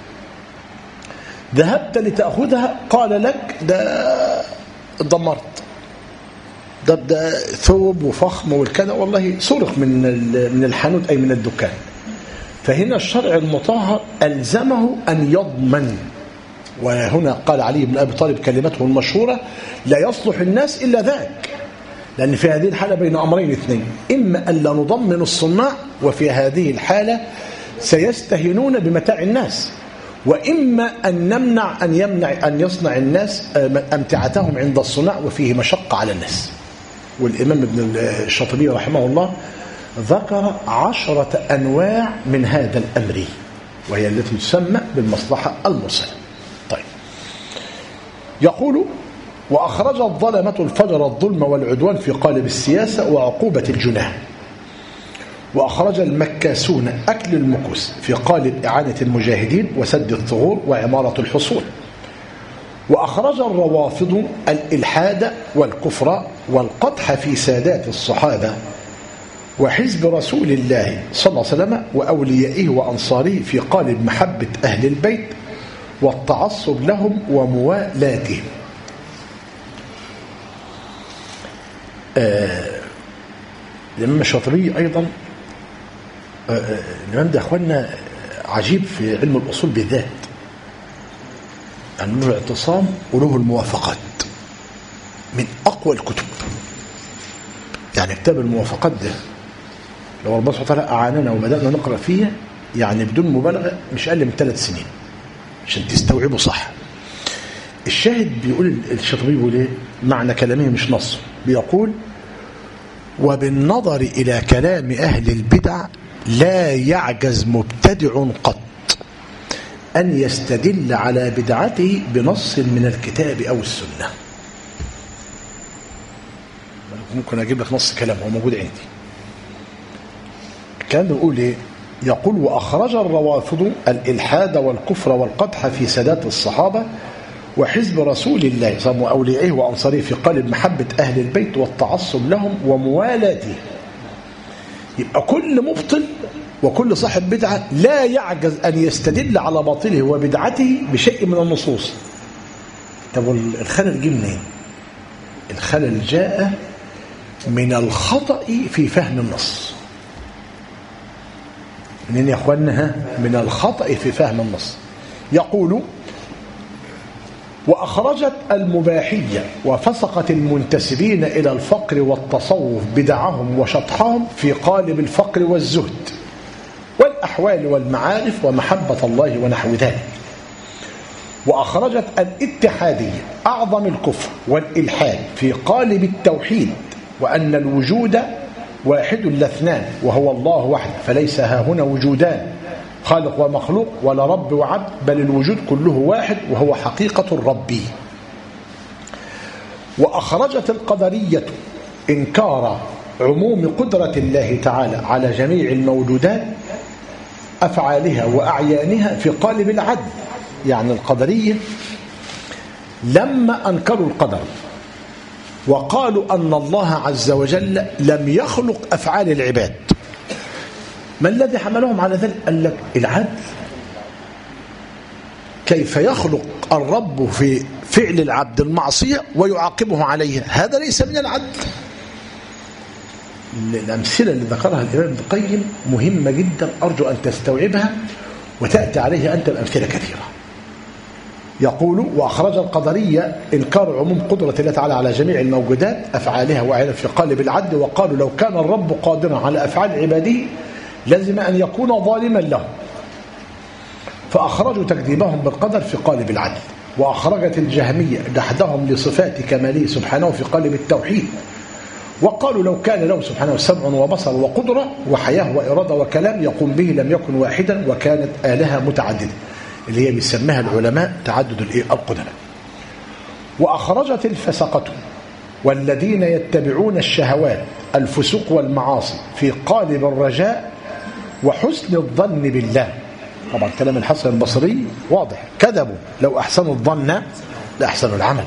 ذهبت لتأخذها قال لك ده اتدمرت، ده ثوب وفخم والكذا، والله سرق من الحانوت أي من الدكان. فهنا الشرع المطهر ألزمه أن يضمن. وهنا قال علي بن أبي طالب كلمته المشهورة: لا يصلح الناس إلا ذاك. لأن في هذه الحالة بين أمرين اثنين: إما أن لا نضمن الصناع، وفي هذه الحالة سيستهينون بمتاع الناس، وإما أن نمنع أن يصنع الناس أمتعتهم عند الصناع، وفيه مشقة على الناس. والإمام ابن الشاطبي رحمه الله ذكر 10 أنواع من هذا الأمر، وهي التي تسمى بالمصلحة المرسلة. طيب، يقول: وأخرج الظلمة الفجر الظلم والعدوان في قالب السياسة وعقوبة الجناه. وأخرج المكاسون أكل المكوس في قالب إعانة المجاهدين وسد الثغور وعمارة الحصول. وأخرج الروافض الإلحاد والكفر والقدح في سادات الصحابة وحزب رسول الله صلى الله عليه وسلم وأوليائه وأنصاره في قالب محبة أهل البيت والتعصب لهم وموالاتهم. الإمام الشاطبي أيضا الإمام ده أخوانا عجيب في علم الأصول بالذات، يعني له الاعتصام وله الموافقات، من أقوى الكتب. يعني كتاب الموافقات ده لو ربنا سبحانه وتعالى أعاننا وبدأنا نقرأ فيه يعني بدون مبالغة مش أقل من 3 سنين عشان تستوعبوا صح. الشاهد بيقول الشاطبي بيقول ايه؟ معنى كلامه مش نص، بيقول: وبالنظر إلى كلام أهل البدع لا يعجز مبتدع قط أن يستدل على بدعته بنص من الكتاب أو السنة. ممكن أجيب لك نص كلام هو موجود عندي. كان بيقول إيه؟ يقول: وأخرج الروافض الإلحاد والكفر والقدح في سادات الصحابة وحزب رسول الله صلى الله عليه وسلم وأوليائه وأنصاره في قالب محبة أهل البيت والتعصب لهم وموالاته. يبقى كل مبطل وكل صاحب بدعة لا يعجز أن يستدل على باطله وبدعته بشيء من النصوص. طب الخلل جه منين؟ الخلل جاء من الخطأ في فهم النص. منين يا أخوانا؟ من الخطأ في فهم النص. يقول: وأخرجت المباحية وفسقت المنتسبين إلى الفقر والتصوف بدعهم وشطحهم في قالب الفقر والزهد والأحوال والمعارف ومحبة الله ونحو ذلك. وأخرجت الاتحادية أعظم الكفر والإلحاد في قالب التوحيد وأن الوجود واحد لا اثنان وهو الله وحده، فليس هاهنا وجودان خالق ومخلوق ولا رب وعبد، بل الوجود كله واحد وهو حقيقة الرب. وأخرجت القدرية إنكار عموم قدرة الله تعالى على جميع الموجودات أفعالها وأعيانها في قالب العدل. يعني القدرية لما أنكروا القدر وقالوا أن الله عز وجل لم يخلق أفعال العباد، ما الذي حملهم على ذلك؟ قال لك العدل. كيف يخلق الرب في فعل العبد المعصية ويعاقبه عليها؟ هذا ليس من العدل. الأمثلة اللي ذكرها الإمام ابن القيم مهمة جدا، أرجو أن تستوعبها وتأتي عليها أنت بأمثلة كثيرة. يقول: وأخرج القدرية إنكار عموم قدرة الله تعالى على جميع الموجودات أفعالها وأعيانها في قالب العدل، وقالوا لو كان الرب قادرا على أفعال عباده لازم أن يكون ظالما له، فأخرجوا تكذيبهم بالقدر في قالب العدل. وأخرجت الجهمية جحدهم لصفات كماله سبحانه في قالب التوحيد، وقالوا لو كان له سبحانه سمع وبصر وقدرة وحياة وإرادة وكلام يقوم به لم يكن واحدا وكانت آلهة متعددة، اللي هي بيسميها العلماء تعدد القدرة. وأخرجت الفسقة والذين يتبعون الشهوات الفسوق والمعاصي في قالب الرجاء وحسن الظن بالله. طبعا كلام الحسن البصري واضح، كذبوا لو أحسنوا الظن لأحسنوا العمل.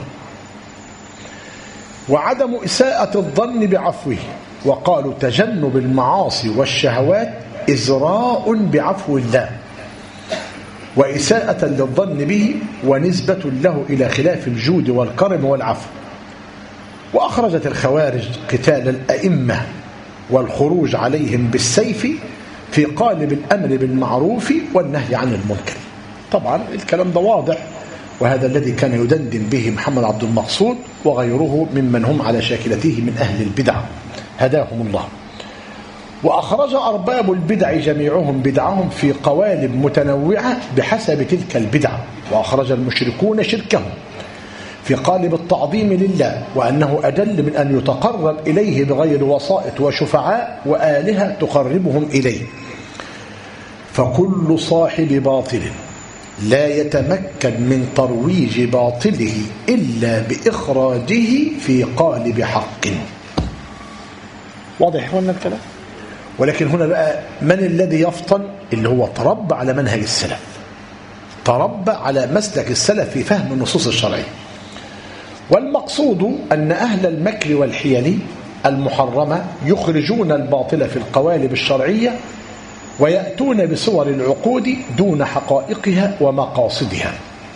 وعدم إساءة الظن بعفوه، وقالوا تجنب المعاصي والشهوات إزراء بعفو الله وإساءة للظن به ونسبة له إلى خلاف الجود والكرم والعفو. وأخرجت الخوارج قتال الأئمة والخروج عليهم بالسيف في قالب الأمر بالمعروف والنهي عن المنكر. طبعا الكلام ده واضح، وهذا الذي كان يدندن به محمد عبد المقصود وغيره ممن هم على شاكلته من أهل البدع هداهم الله. وأخرج أرباب البدع جميعهم بدعهم في قوالب متنوعة بحسب تلك البدع. وأخرج المشركون شركهم في قالب التعظيم لله وأنه أجل من أن يتقرب إليه بغير وسائط وشفعاء وآلهة تقربهم إليه. فكل صاحب باطل لا يتمكن من ترويج باطله إلا بإخراجه في قالب حق. واضح هنا الكلام؟ ولكن هنا بقى من الذي يفطن؟ اللي هو تربى على منهج السلف، تربى على مسلك السلف في فهم النصوص الشرعية. والمقصود أن أهل المكر والحيل المحرمة يخرجون الباطل في القوالب الشرعية ويأتون بصور العقود دون حقائقها ومقاصدها.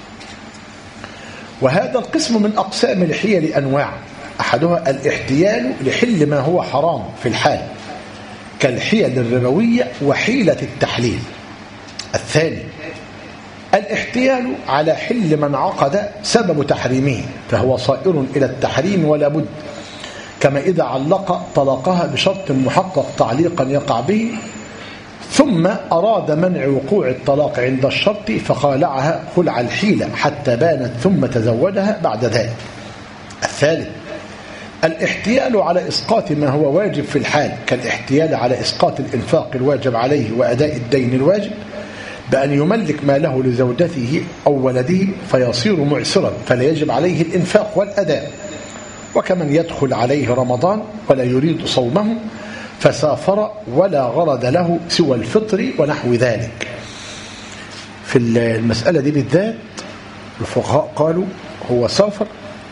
وهذا القسم من أقسام الحيل أنواع، أحدها الاحتيال لحل ما هو حرام في الحال كالحيل الربوية وحيلة التحليل. الثاني الاحتيال على حل من عقد سبب تحريمه فهو صائر إلى التحريم ولا بد، كما إذا علق طلقها بشرط محقق تعليقا يقع به ثم أراد منع وقوع الطلاق عند الشرط فخالعها خلع الحيلة حتى بانت ثم تزوجها بعد ذلك. الثالث الاحتيال على إسقاط ما هو واجب في الحال كالاحتيال على إسقاط الإنفاق الواجب عليه وأداء الدين الواجب بأن يملك ماله لزوجته أو ولده فيصير معسرا فلا يجب عليه الإنفاق والأداء، وكمن يدخل عليه رمضان ولا يريد صومه فسافر ولا غرض له سوى الفطر ونحو ذلك. في المسألة دي بالذات الفقهاء قالوا هو سافر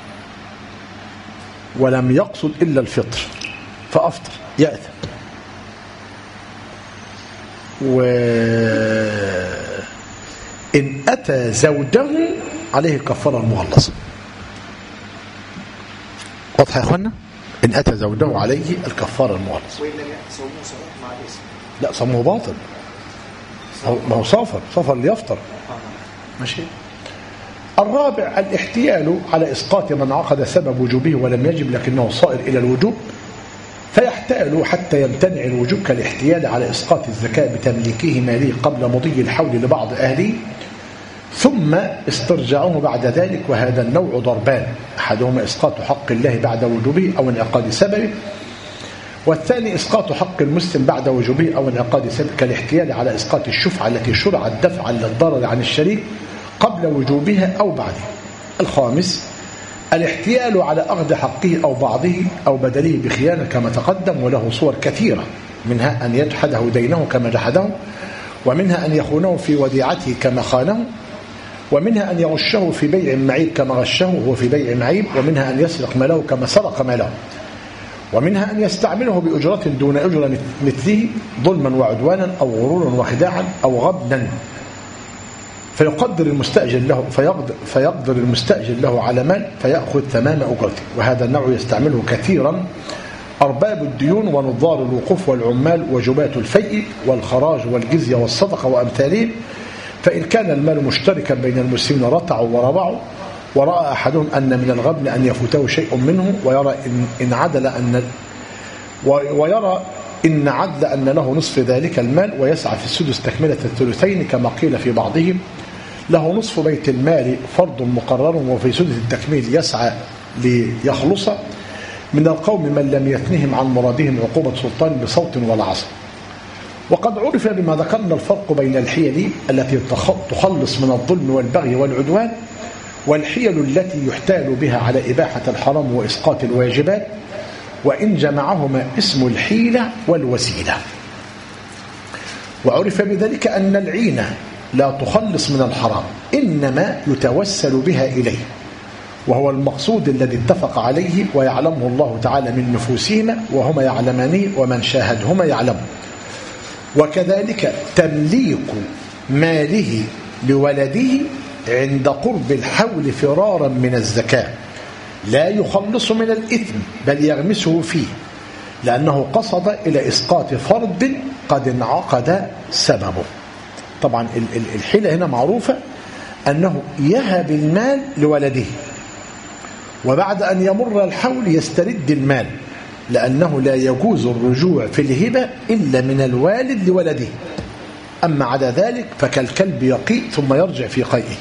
ولم يقصد إلا الفطر فأفطر يأثم، وإن أتى زوجه عليه كفارة المغلظة. واضح يا أخوانا؟ إن أتى زوجه عليه الكفارة المغلظة. وإن لم يأتي صومه صحيح مع الاسم. لا صومه باطل، ما هو سافر ليفطر. ماشي. الرابع الاحتيال على إسقاط من عقد سبب وجوبه ولم يجب لكنه صائر إلى الوجوب، فيحتال حتى يمتنع الوجوب كالاحتيال على إسقاط الزكاة بتمليكه ماليه قبل مضي الحول لبعض أهله ثم استرجاعه بعد ذلك، وهذا النوع ضربان: أحدهما إسقاط حق الله بعد وجوبه أو انعقاد سببه، والثاني إسقاط حق المسلم بعد وجوبه أو انعقاد سببه كالاحتيال على إسقاط الشفعة التي شرعت دفعا للضرر عن الشريك قبل وجوبها أو بعده. الخامس الاحتيال على أخذ حقه أو بعضه أو بدله بخيانة كما تقدم، وله صور كثيرة، منها أن يجحده دينه كما جحده، ومنها أن يخونه في وديعته كما خانه، ومنها أن يغشه في بيع معيب كما غشه وهو في بيع معيب، ومنها أن يسرق ماله كما سرق ماله، ومنها أن يستعمله بأجرة دون أجرة مثله ظلما وعدوانا أو غرورا وخداعا أو غبنا فيقدر المستأجر له على مال فيأخذ تمام أجرته. وهذا النوع يستعمله كثيرا أرباب الديون ونظار الوقوف والعمال وجبات الفيء والخراج والجزية والصدقة وأمثالهم، فإن كان المال مشتركا بين المسلمين رتعوا وربعوا، ورأى أحدهم أن من الغبن أن يفوته شيء منه، ويرى إن عدل أن له نصف ذلك المال ويسعى في السدس تكملة الثلثين كما قيل في بعضهم: له نصف بيت المال فرض مقرر وفي سدس التكميل يسعى ليخلص. من القوم من لم يثنهم عن مرادهم عقوبة سلطان بصوت ولا عصا. وقد عرف بما ذكرنا الفرق بين الحيل التي تخلص من الظلم والبغي والعدوان والحيل التي يحتال بها على إباحة الحرام وإسقاط الواجبات، وإن جمعهما اسم الحيلة والوسيلة. وعرف بذلك أن العينة لا تخلص من الحرام، إنما يتوسل بها إليه، وهو المقصود الذي اتفق عليه ويعلمه الله تعالى من نفوسهما وهما يعلمانه ومن شاهدهما يعلمه. وكذلك تمليك ماله لولده عند قرب الحول فرارا من الزكاة لا يخلص من الإثم بل يغمسه فيه، لأنه قصد إلى إسقاط فرض قد انعقد سببه. طبعا الحيلة هنا معروفة أنه يهب المال لولده، وبعد أن يمر الحول يسترد المال، لأنه لا يجوز الرجوع في الهبة إلا من الوالد لولده، أما على ذلك فكالكلب يقيء ثم يرجع في قيئه.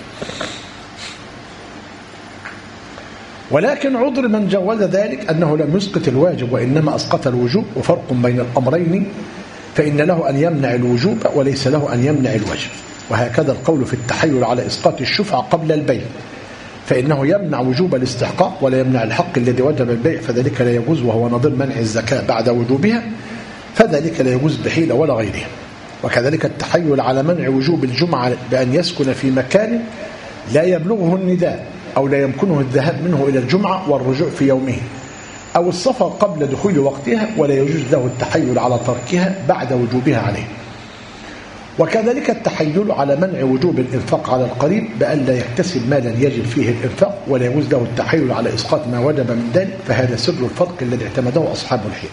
ولكن عذر من جوز ذلك أنه لم يسقط الواجب وإنما أسقط الوجوب، وفرق بين الأمرين، فإن له أن يمنع الوجوب وليس له أن يمنع الواجب. وهكذا القول في التحيل على إسقاط الشفعة قبل البيع، فإنه يمنع وجوب الاستحقاق ولا يمنع الحق الذي وجب البيع، فذلك لا يجوز، وهو نظير منع الزكاة بعد وجوبها، فذلك لا يجوز بحيلة ولا غيرها. وكذلك التحيل على منع وجوب الجمعة بأن يسكن في مكان لا يبلغه النداء أو لا يمكنه الذهاب منه إلى الجمعة والرجوع في يومه، أو السفر قبل دخول وقتها، ولا يجوز له التحيل على تركها بعد وجوبها عليه. وكذلك التحيل على منع وجوب الإنفاق على القريب بأن لا يكتسب مالا يجب فيه الإنفاق، ولا يجوز له التحيل على إسقاط ما وجب من ذلك، فهذا سر الفرق الذي اعتمده أصحاب الحيل.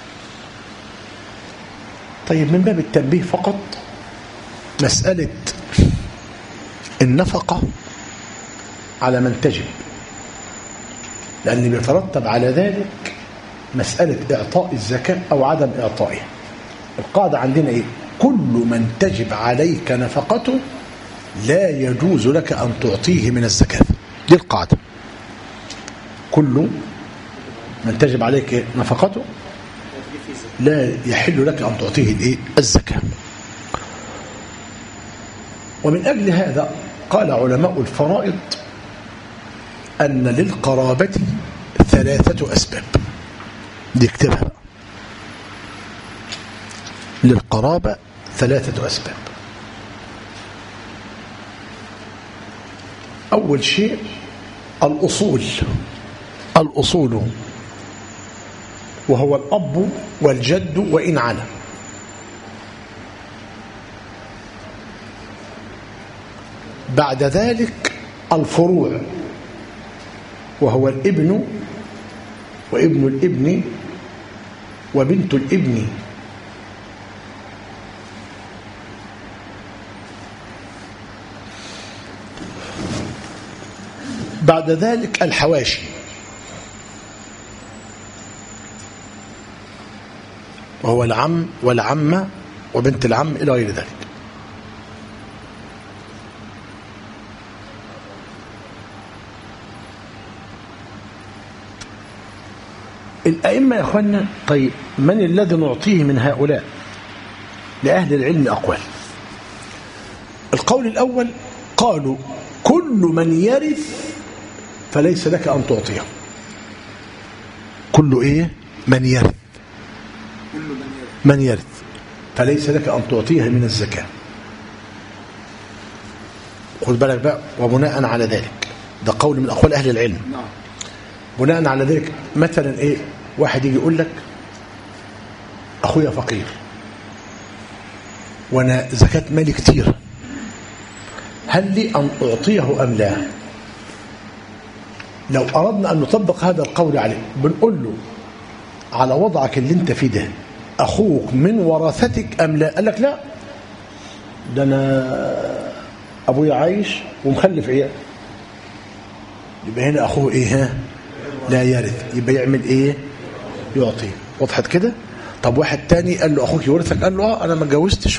طيب، من باب التنبيه فقط، مسألة النفقة على من تجب، لأن بيترتب على ذلك مسألة إعطاء الزكاة أو عدم إعطائها. القاعدة عندنا إيه؟ كل من تجب عليك نفقته لا يجوز لك أن تعطيه من الزكاة. دي القاعدة. كل من تجب عليك نفقته لا يحل لك أن تعطيه الزكاة. ومن أجل هذا قال علماء الفرائض أن للقرابة 3 أسباب. دي اكتبها بقى. للقرابة 3 أسباب. أول شيء الأصول وهو الأب والجد وإن علا. بعد ذلك الفروع وهو الابن وابن الابن وبنت الابن. بعد ذلك الحواشي وهو العم والعمة وبنت العم إلى غير ذلك. الأئمة يا أخوانا، طيب من الذي نعطيه من هؤلاء؟ لأهل العلم أقوال. القول الأول قالوا كل من يرث فليس لك أن تعطيه. كل إيه؟ من يرث. من يرث فليس لك أن تعطيها من الزكاة. خذ بالك بقى. وبناء على ذلك، ده قول من أقوال أهل العلم، بناء على ذلك مثلا إيه؟ واحد يجي يقول لك أخويا فقير وأنا زكاة مالي كتير، هل لي أن أعطيه أم لا؟ لو أردنا أن نطبق هذا القول عليه بنقول له على وضعك اللي انت فيه ده أخوك من ورثتك أم لا؟ قال لك لا، ده أنا أبويا عايش ومخلف عيال، يبقى هنا أخوه إيه؟ ها؟ لا يرث. يبقى يعمل إيه؟ يعطيه. وضحت كده؟ طب واحد تاني قال له أخوك يورثك، قال له أنا ما اتجوزتش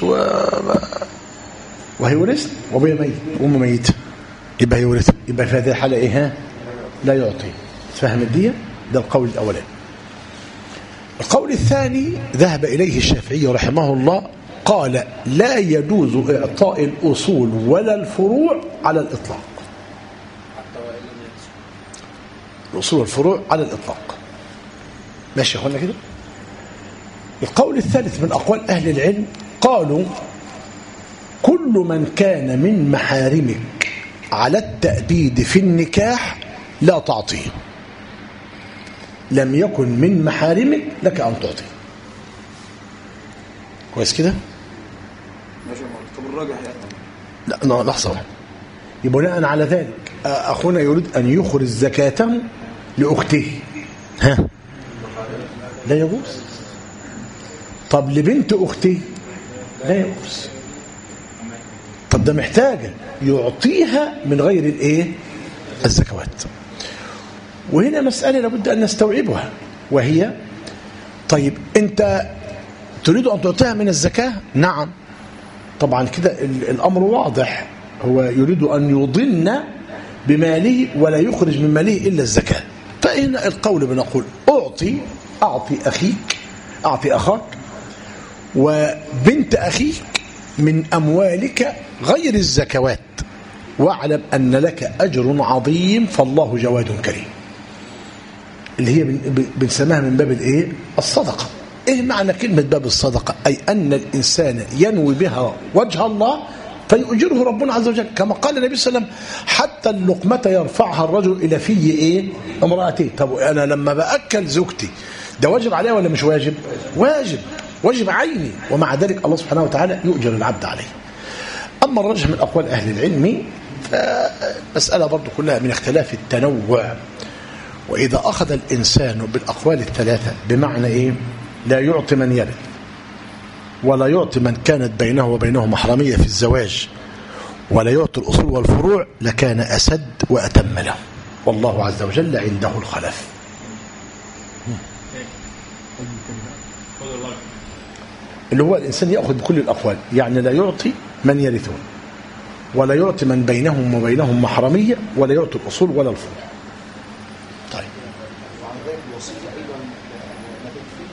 وهيورثني وأبويا ميت وأمه ميتة، يبقى هيورثني. يبقى في هذه الحالة إيه؟ ها؟ لا يعطيه. تفهم الدية؟ ده القول الأولاني. القول الثاني ذهب إليه الشافعي رحمه الله، قال لا يجوز إعطاء الأصول ولا الفروع على الإطلاق. الأصول والفروع على الإطلاق. ماشي يا أخوانا كده؟ القول الثالث من أقوال أهل العلم قالوا كل من كان من محارمك على التأبيد في النكاح لا تعطيه. لم يكن من محارمك لك أن تعطيه. كويس كده؟ ماشي. طب الراجح يعني؟ لا لحظة. يبقى بناء على ذلك أخونا يريد أن يخرج زكاته لأخته، ها؟ لا يجوز. طب لبنت أخته لا يجوز. طب ده محتاجة يعطيها من غير الايه؟ الزكوات. وهنا مسألة لابد أن نستوعبها، وهي طيب أنت تريد أن تعطيها من الزكاة؟ نعم طبعا كده الأمر واضح، هو يريد أن يضن بماله ولا يخرج من ماله إلا الزكاة. فهنا القول بنقول أعطي أخيك، أعطي أخاك وبنت أخيك من أموالك غير الزكوات، واعلم أن لك أجر عظيم فالله جواد كريم، اللي هي بنسميها من باب الايه؟ الصدقة. ايه معنى كلمة باب الصدقة؟ أي أن الإنسان ينوي بها وجه الله فيؤجره ربنا عز وجل، كما قال النبي صلى الله عليه وسلم حتى اللقمة يرفعها الرجل إلى في ايه؟ امرأته. طب أنا لما بأكل زوجتي ده واجب عليها ولا مش واجب؟ واجب عيني، ومع ذلك الله سبحانه وتعالى يؤجر العبد عليه. أما الرجح من أقوال أهل العلم فمسألة برضو كلها من اختلاف التنوع. وإذا أخذ الإنسان بالأقوال الثلاثة بمعنى إيه؟ لا يعطي من يرث ولا يعطي من كانت بينه وبينه محرمية في الزواج ولا يعطي الأصول والفروع لكان أسد وأتم له، والله عز وجل عنده الخلف. اللي هو الإنسان يأخذ بكل الأقوال، يعني لا يعطي من يرثون ولا يعطي من بينهم وبينهم محرمية ولا يعطي الأصول ولا الفروع. طيب وعن غير الوصية أيضا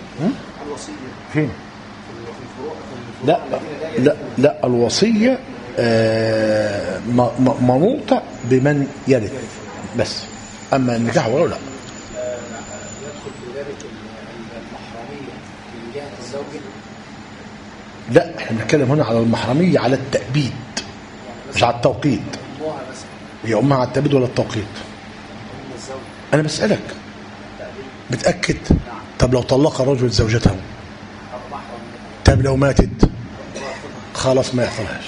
الوصية فين؟ في الفروع لا الوصية منوطة بمن يرث بس. أما النكاح ولا لا. يدخل في ذلك المحرمية من جهة الزوج؟ لا، احنا بنتكلم هنا على المحرمية على التأبيد مش على التوقيت. هي أمها على التأبيد ولا التوقيت؟ أنا بسألك بتأكد. طب لو طلق الرجل زوجته، طب لو ماتت خلاص ما يحصلهاش.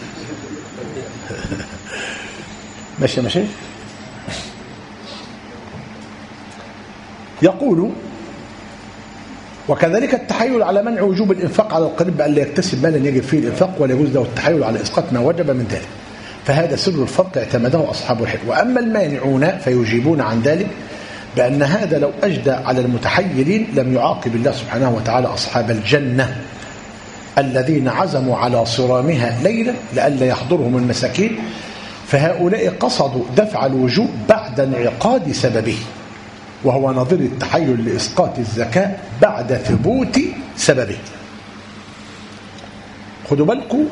ماشي ماشي. يقول وكذلك التحايل على منع وجوب الإنفاق على القريب بأن لا يكتسب مالا يجب فيه الإنفاق، ولا يجوز له التحايل على إسقاط ما وجب من ذلك، فهذا سر الفرق اعتمده أصحاب الحل. وأما المانعون فيجيبون عن ذلك بأن هذا لو أجدى على المتحيلين لم يعاقب الله سبحانه وتعالى أصحاب الجنة الذين عزموا على صرامها ليلا لئلا يحضرهم المساكين، فهؤلاء قصدوا دفع الوجوب بعد انعقاد سببه، وهو نظير التحيل لإسقاط الزكاة بعد ثبوت سببه. خدوا بالكم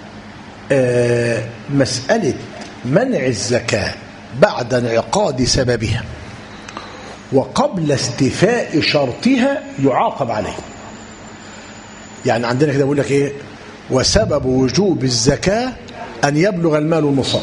مسألة منع الزكاة بعد انعقاد سببها وقبل استيفاء شرطها يعاقب عليه. يعني عندنا كده بيقول لك ايه؟ وسبب وجوب الزكاة أن يبلغ المال النصاب.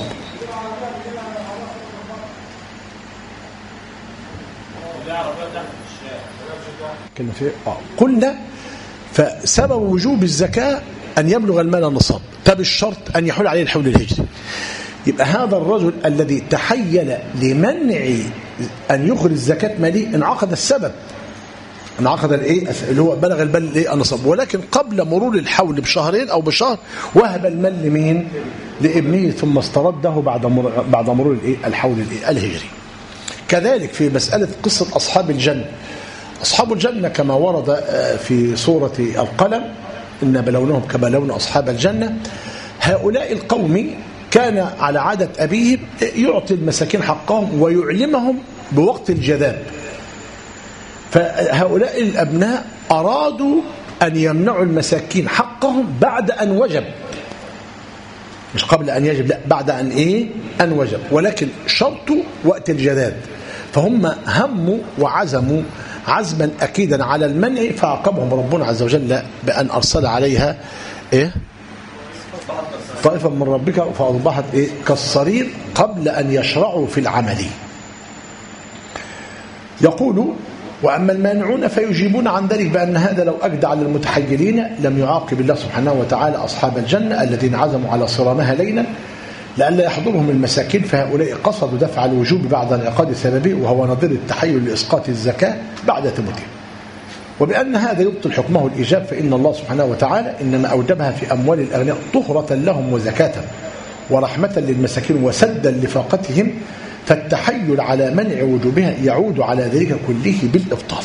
قلنا فسبب وجوب الزكاة أن يبلغ المال النصاب، طب الشرط أن يحول عليه الحول الهجري. يبقى هذا الرجل الذي تحيل لمنع أن يخرج الزكاة ماليه انعقد السبب، انعقد الايه اللي هو بلغ المال الايه النصاب، ولكن قبل مرور الحول بشهرين أو بشهر وهب المال لمين؟ لابنه، ثم استرده بعد مرور الايه الحول الايه الهجري. كذلك في مسألة قصة أصحاب الجنة. أصحاب الجنة كما ورد في سورة القلم إن بلونهم كما بلون أصحاب الجنة، هؤلاء القوم كان على عادة أبيهم يعطي المساكين حقهم ويعلمهم بوقت الجذاب، فهؤلاء الأبناء أرادوا أن يمنعوا المساكين حقهم بعد أن وجب، مش قبل أن يجب، لا بعد أن أن وجب، ولكن شرطوا وقت الجذاب، فهم هموا وعزموا عزما أكيدا على المنع، فعاقبهم ربنا عز وجل بأن أرسل عليها طائفا من ربك فأصبحت كالصرير قبل أن يشرعوا في العمل. يقول وأما المانعون فيجيبون عن ذلك بأن هذا لو أجدى على المتحيلين لم يعاقب الله سبحانه وتعالى أصحاب الجنة الذين عزموا على صرامها ليلا لئلا يحضرهم المساكين، فهؤلاء قصدوا دفع الوجوب بعد انعقاد سببه، وهو نظير التحيل لإسقاط الزكاة بعد ثبوته. وبأن هذا يبطل حكمه الإيجاب، فإن الله سبحانه وتعالى إنما أوجبها في أموال الأغنياء طهرة لهم وزكاة ورحمة للمساكين وسدا لفاقتهم، فالتحيل على منع وجوبها يعود على ذلك كله بالإبطال.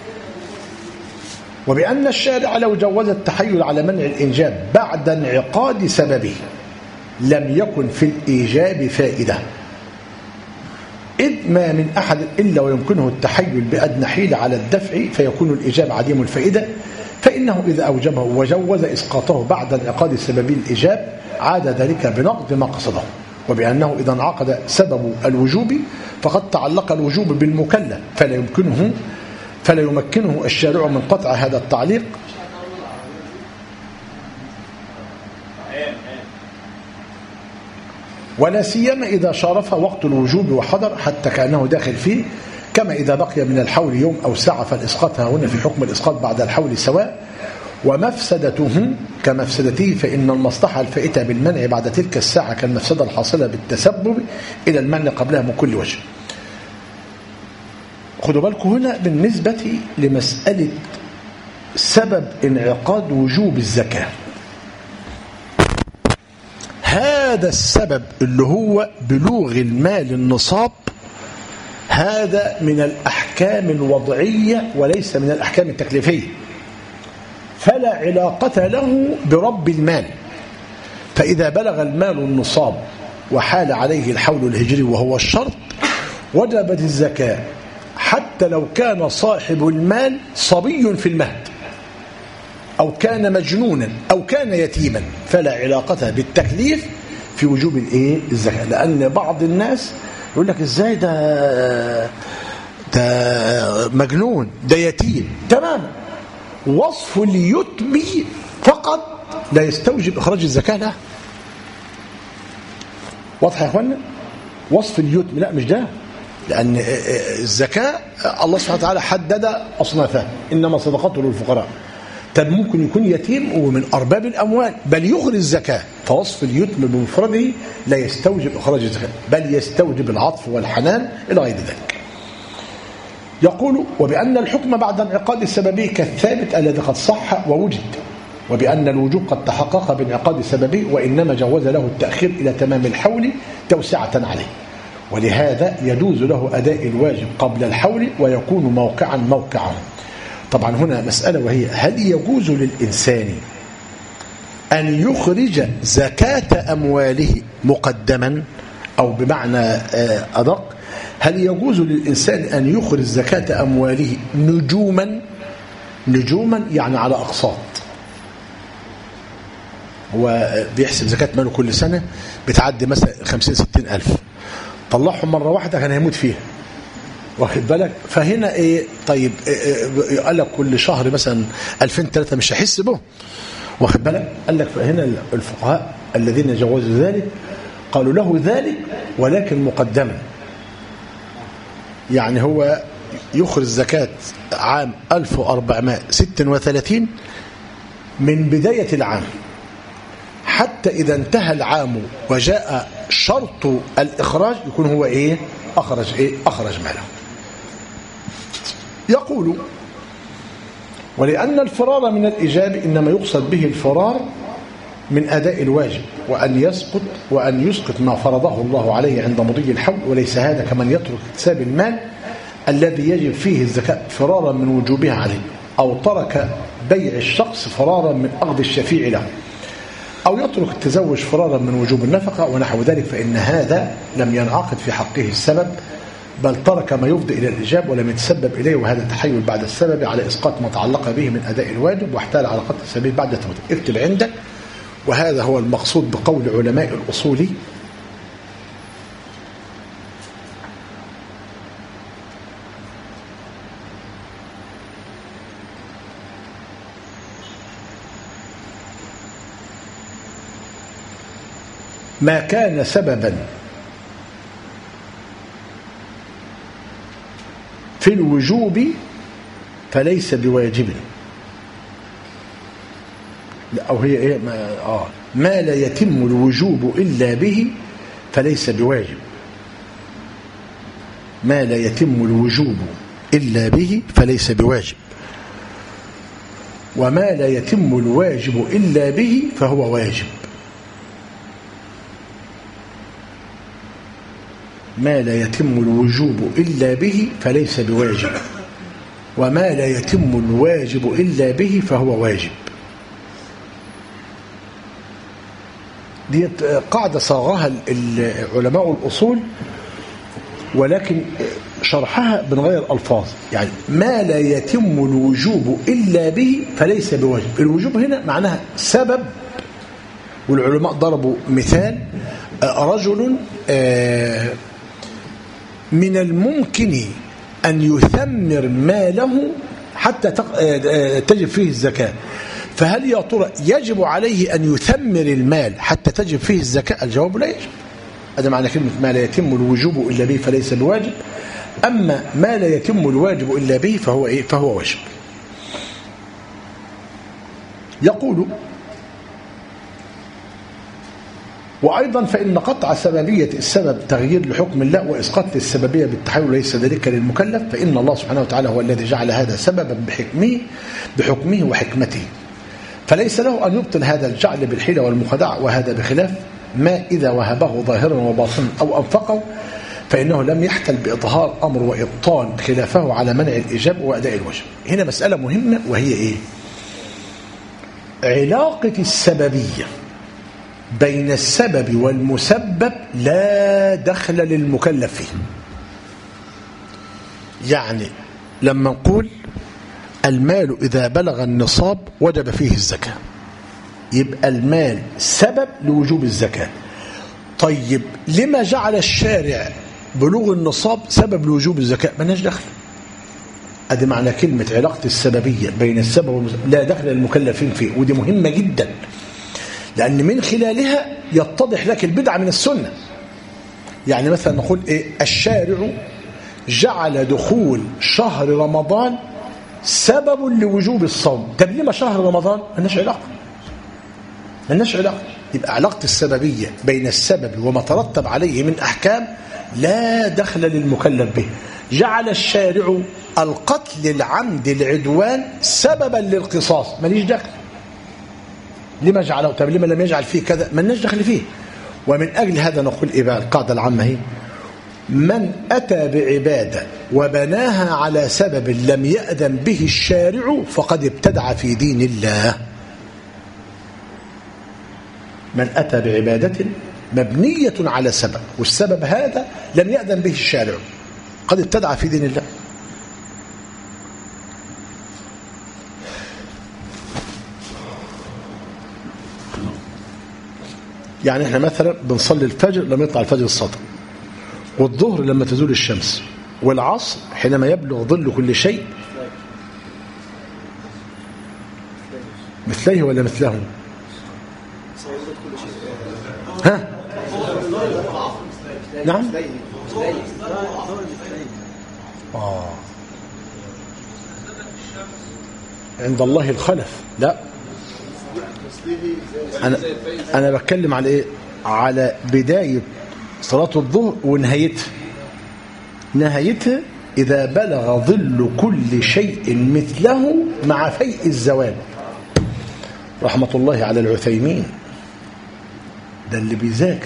وبأن الشارع لو جوز التحيل على منع الإنجاب بعد انعقاد سببه لم يكن في الإيجاب فائدة، إذ ما من أحد إلا ويمكنه التحيل بأدنى حيلة على الدفع فيكون الإيجاب عديم الفائدة، فإنه إذا أوجبه وجوز إسقاطه بعد انعقاد سبب الإيجاب عاد ذلك بنقض ما قصده. وبأنه إذا انعقد سبب الوجوب فقد تعلق الوجوب بالمكلف فلا يمكنه الشارع من قطع هذا التعليق، ولا سيما إذا شارف وقت الوجوب وحضر حتى كأنه داخل فيه، كما إذا بقي من الحول يوم أو ساعة فالإسقاط هنا في حكم الإسقاط بعد الحول سواء، ومفسدته كمفسدته، فإن المصلحة الفائتة بالمنع بعد تلك الساعة كالمفسدة الحاصلة بالتسبب إلى المنع قبلها من كل وجه. خدوا بالكم هنا بالنسبة لمسألة سبب انعقاد وجوب الزكاة، هذا السبب اللي هو بلوغ المال النصاب، هذا من الأحكام الوضعية وليس من الأحكام التكليفية، فلا علاقة له برب المال. فإذا بلغ المال النصاب وحال عليه الحول الهجري وهو الشرط وجبت الزكاة، حتى لو كان صاحب المال صبي في المهد أو كان مجنونا أو كان يتيما فلا علاقة بالتكليف في وجوب الزكاة. لأن بعض الناس يقول لك إزاي ده مجنون، ده يتيم. تمام، وصف اليتم فقط لا يستوجب إخراج الزكاة. لا، واضح يا أخوانا؟ وصف اليتم لا، مش ده، لأن الزكاة الله سبحانه وتعالى حدد أصنافها، إنما صدقاته للفقراء. طب ممكن يكون يتيم ومن أرباب الأموال بل يخرج الزكاة، فوصف اليتم بمفرده لا يستوجب إخراج الزكاة، بل يستوجب العطف والحنان إلى غير ذلك. يقول: وبأن الحكم بعد انعقاد السببي كالثابت الذي قد صح ووجد، وبأن الوجوب قد تحقق بانعقاد السببي، وإنما جوز له التأخير إلى تمام الحول توسعة عليه، ولهذا يجوز له أداء الواجب قبل الحول ويكون موقعا. طبعا هنا مسألة، وهي: هل يجوز للإنسان أن يخرج زكاة أمواله مقدما، أو بمعنى أدق، هل يجوز للإنسان أن يخرج زكاة أمواله نجوما يعني على أقساط؟ هو بيحسب زكاة ماله كل سنة بتعدي مثلا 50-60 ألف، طلعهم مرة واحدة كان هيموت فيها، واخد بالك؟ فهنا طيب قال لك كل شهر مثلا 2003 مش هيحس به، واخد بالك؟ قال لك فهنا الفقهاء الذين جوزوا ذلك قالوا له ذلك ولكن مقدما، يعني هو يخرج زكاة عام 1436 من بداية العام حتى إذا انتهى العام وجاء شرط الإخراج يكون هو أخرج ماله. يقول: ولأن الفرار من الإجابة إنما يقصد به الفرار من أداء الواجب وأن يسقط ما فرضه الله عليه عند مضي الحول، وليس هذا كمن يترك اكتساب المال الذي يجب فيه الزكاة فرارا من وجوبها عليه، أو ترك بيع الشخص فرارا من أخذ الشفيع له، أو يترك التزوج فرارا من وجوب النفقة ونحو ذلك، فإن هذا لم ينعقد في حقه السبب، بل ترك ما يفضي إلى الإجاب ولم يتسبب إليه، وهذا التحيل بعد السبب على إسقاط ما تعلق به من أداء الواجب، واحتال على قطع السبيل بعد توبته. اكتب عندك، وهذا هو المقصود بقول علماء الأصول: ما كان سببا في الوجوب فليس بواجب، أو هي ما لا يتم الوجوب إلا به فليس بواجب. ما لا يتم الوجوب إلا به فليس بواجب، وما لا يتم الواجب إلا به فهو واجب. ما لا يتم الوجوب إلا به فليس بواجب، وما لا يتم الواجب إلا به فهو واجب. دي قاعدة صاغها علماء الأصول، ولكن شرحها بنغير ألفاظ. يعني ما لا يتم الوجوب إلا به فليس بواجب. الوجوب هنا معناها سبب، والعلماء ضربوا مثال: رجل من الممكن أن يثمر ماله حتى تجب فيه الزكاة، فهل يا ترى يجب عليه أن يثمر المال حتى تجب فيه الزكاة؟ الجواب لا يجب. هذا معنى كلمة ما لا يتم الوجوب إلا به فليس بواجب. أما ما لا يتم الواجب إلا به فهو واجب. يقول: وأيضا فإن قطع سببية السبب تغيير لحكم الله، وإسقاط السببية بالتحول ليس ذلك للمكلف، فإن الله سبحانه وتعالى هو الذي جعل هذا سببا بحكمه وحكمته، فليس له أن يبطل هذا الجعل بالحيلة والمخادعة، وهذا بخلاف ما إذا وهبه ظاهرا وباطنا أو أنفقه، فإنه لم يحتل بإظهار أمر وإبطال خلافه على منع الإجاب وأداء الواجب. هنا مسألة مهمة، وهي علاقة السببية بين السبب والمسبب لا دخل للمكلف فيه. يعني لما نقول المال إذا بلغ النصاب وجب فيه الزكاة، يبقى المال سبب لوجوب الزكاة. طيب لما جعل الشارع بلوغ النصاب سبب لوجوب الزكاة؟ مالناش دخل. ادي معنى كلمة علاقة السببية بين السبب والمسبب، لا دخل المكلفين فيه، ودي مهمة جدا، لأن من خلالها يتضح لك البدعة من السنة. يعني مثلا نقول إيه؟ الشارع جعل دخول شهر رمضان سبب لوجوب الصوم. طب لما شهر رمضان؟ مالناش علاقة. يبقى علاقة السببية بين السبب وما ترتب عليه من أحكام لا دخل للمكلف به. جعل الشارع القتل العمد العدوان سببا للقصاص، ماليش دخل. لما جعله؟ طب لما لم يجعل فيه كذا؟ مالناش دخل فيه. ومن أجل هذا نقول إيه بقى؟ القاعدة العامة هي: من أتى بعبادة وبناها على سبب لم يأذن به الشارع فقد ابتدع في دين الله. من أتى بعبادة مبنية على سبب، والسبب هذا لم يأذن به الشارع، قد ابتدع في دين الله. يعني احنا مثلا بنصلي الفجر لما يطلع الفجر الصادق، والظهر لما تزول الشمس، والعصر حينما يبلغ ظل كل شيء مثليه ولا مثله؟ ها؟ نعم. عند الله الخلف. لا، أنا بتكلم على إيه؟ على بداية صلاة الظهر ونهايتها. نهايتها إذا بلغ ظل كل شيء مثله مع فيء الزوال. رحمة الله على العثيمين، ده اللي بيذاكر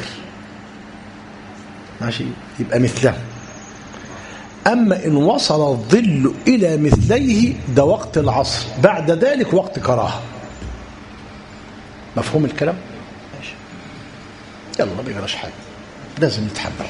ماشي، يبقى مثله. أما إن وصل الظل إلى مثليه ده وقت العصر، بعد ذلك وقت كراهة. مفهوم الكلام؟ ماشي. يلا ما بيجراش حاجة، لازم نتحمل.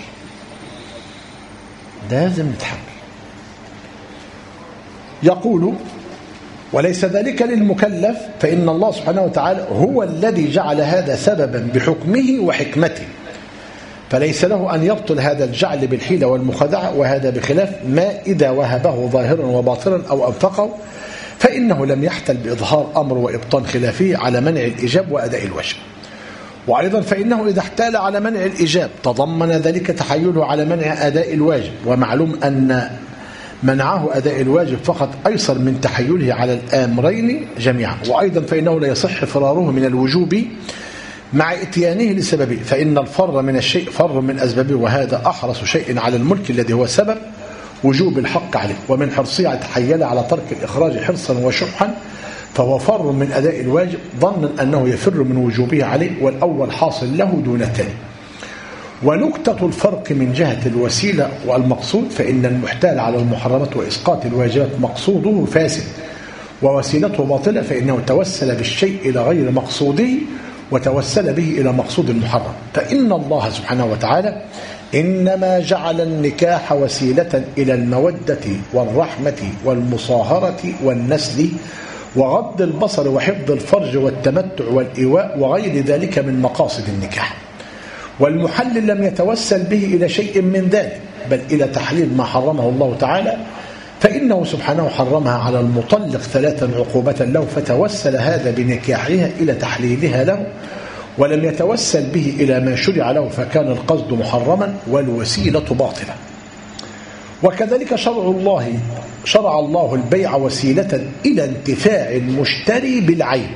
يقول: وليس ذلك للمكلف، فإن الله سبحانه وتعالى هو الذي جعل هذا سببا بحكمه وحكمته، فليس له أن يبطل هذا الجعل بالحيلة والمخادعة، وهذا بخلاف ما إذا وهبه ظاهرا وباطلا أو أنفقه، فإنه لم يحتل بإظهار أمر وإبطان خلافه على منع الإجاب وأداء الواجب. وأيضا فإنه إذا احتال على منع الإجاب تضمن ذلك تحيله على منع أداء الواجب، ومعلوم أن منعه أداء الواجب فقط أيسر من تحيله على الآمرين جميعا. وأيضا فإنه لا يصح فراره من الوجوب مع اتيانه لسببه، فإن الفر من الشيء فر من أسبابه، وهذا أحرص شيء على الملك الذي هو سبب وجوب الحق عليه. ومن حرصه يتحيل على ترك الإخراج حرصا وشحا، فهو فر من أداء الواجب ظنا أنه يفر من وجوبه عليه، والأول حاصل له دون الثاني. ونكتة الفرق من جهة الوسيلة والمقصود، فإن المحتال على المحرمات وإسقاط الواجبات مقصوده فاسد، ووسيلته باطلة، فإنه توسل بالشيء إلى غير مقصوده وتوسل به إلى مقصود المحرم. فإن الله سبحانه وتعالى إنما جعل النكاح وسيلة إلى المودة والرحمة والمصاهرة والنسل وغض البصر وحفظ الفرج والتمتع والإيواء وغير ذلك من مقاصد النكاح. والمحلل لم يتوسل به إلى شيء من ذلك، بل إلى تحليل ما حرمه الله تعالى، فإنه سبحانه حرمها على المطلق 3 عقوبة له، فتوسل هذا بنكاحها إلى تحليلها له، ولم يتوسل به إلى ما شرع له، فكان القصد محرما والوسيلة باطلة. وكذلك شرع الله البيع وسيلة إلى انتفاع المشتري بالعين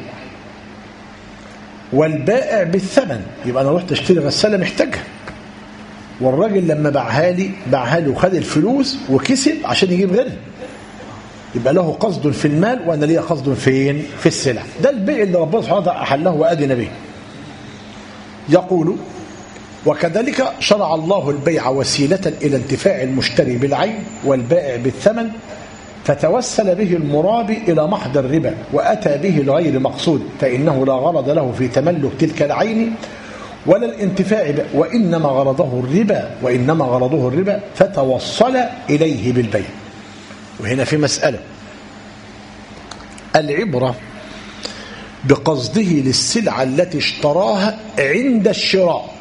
والبائع بالثمن. يبقى أنا رحت اشتري غسالة محتاجها، والراجل لما باعها لي وخد الفلوس وكسب عشان يجيب غيرها، يبقى له قصد في المال وأنا لي قصد فين؟ في السلع. ده البيع اللي ربنا سبحانه وتعالى أحله وأذن به. يقول: وكذلك شرع الله البيع وسيلة إلى انتفاع المشتري بالعين والبائع بالثمن، فتوسل به المرابي إلى محض الربا وأتى به لغير مقصود، فإنه لا غرض له في تملك تلك العين ولا الانتفاع به، وإنما غرضه الربا فتوصل إليه بالبيع. وهنا في مسألة: العبرة بقصده للسلعة التي اشتراها عند الشراء.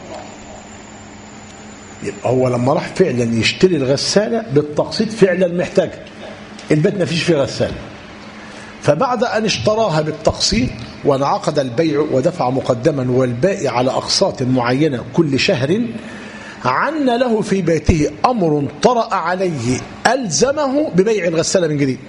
يبقى هو لما راح فعلا يشتري الغسالة بالتقسيط فعلا محتاج، البيت ما فيش فيه غسالة، فبعد أن اشتراها بالتقسيط وانعقد البيع ودفع مقدما والباقي على أقساط معينة كل شهر، عن له في بيته أمر طرأ عليه ألزمه ببيع الغسالة من جديد،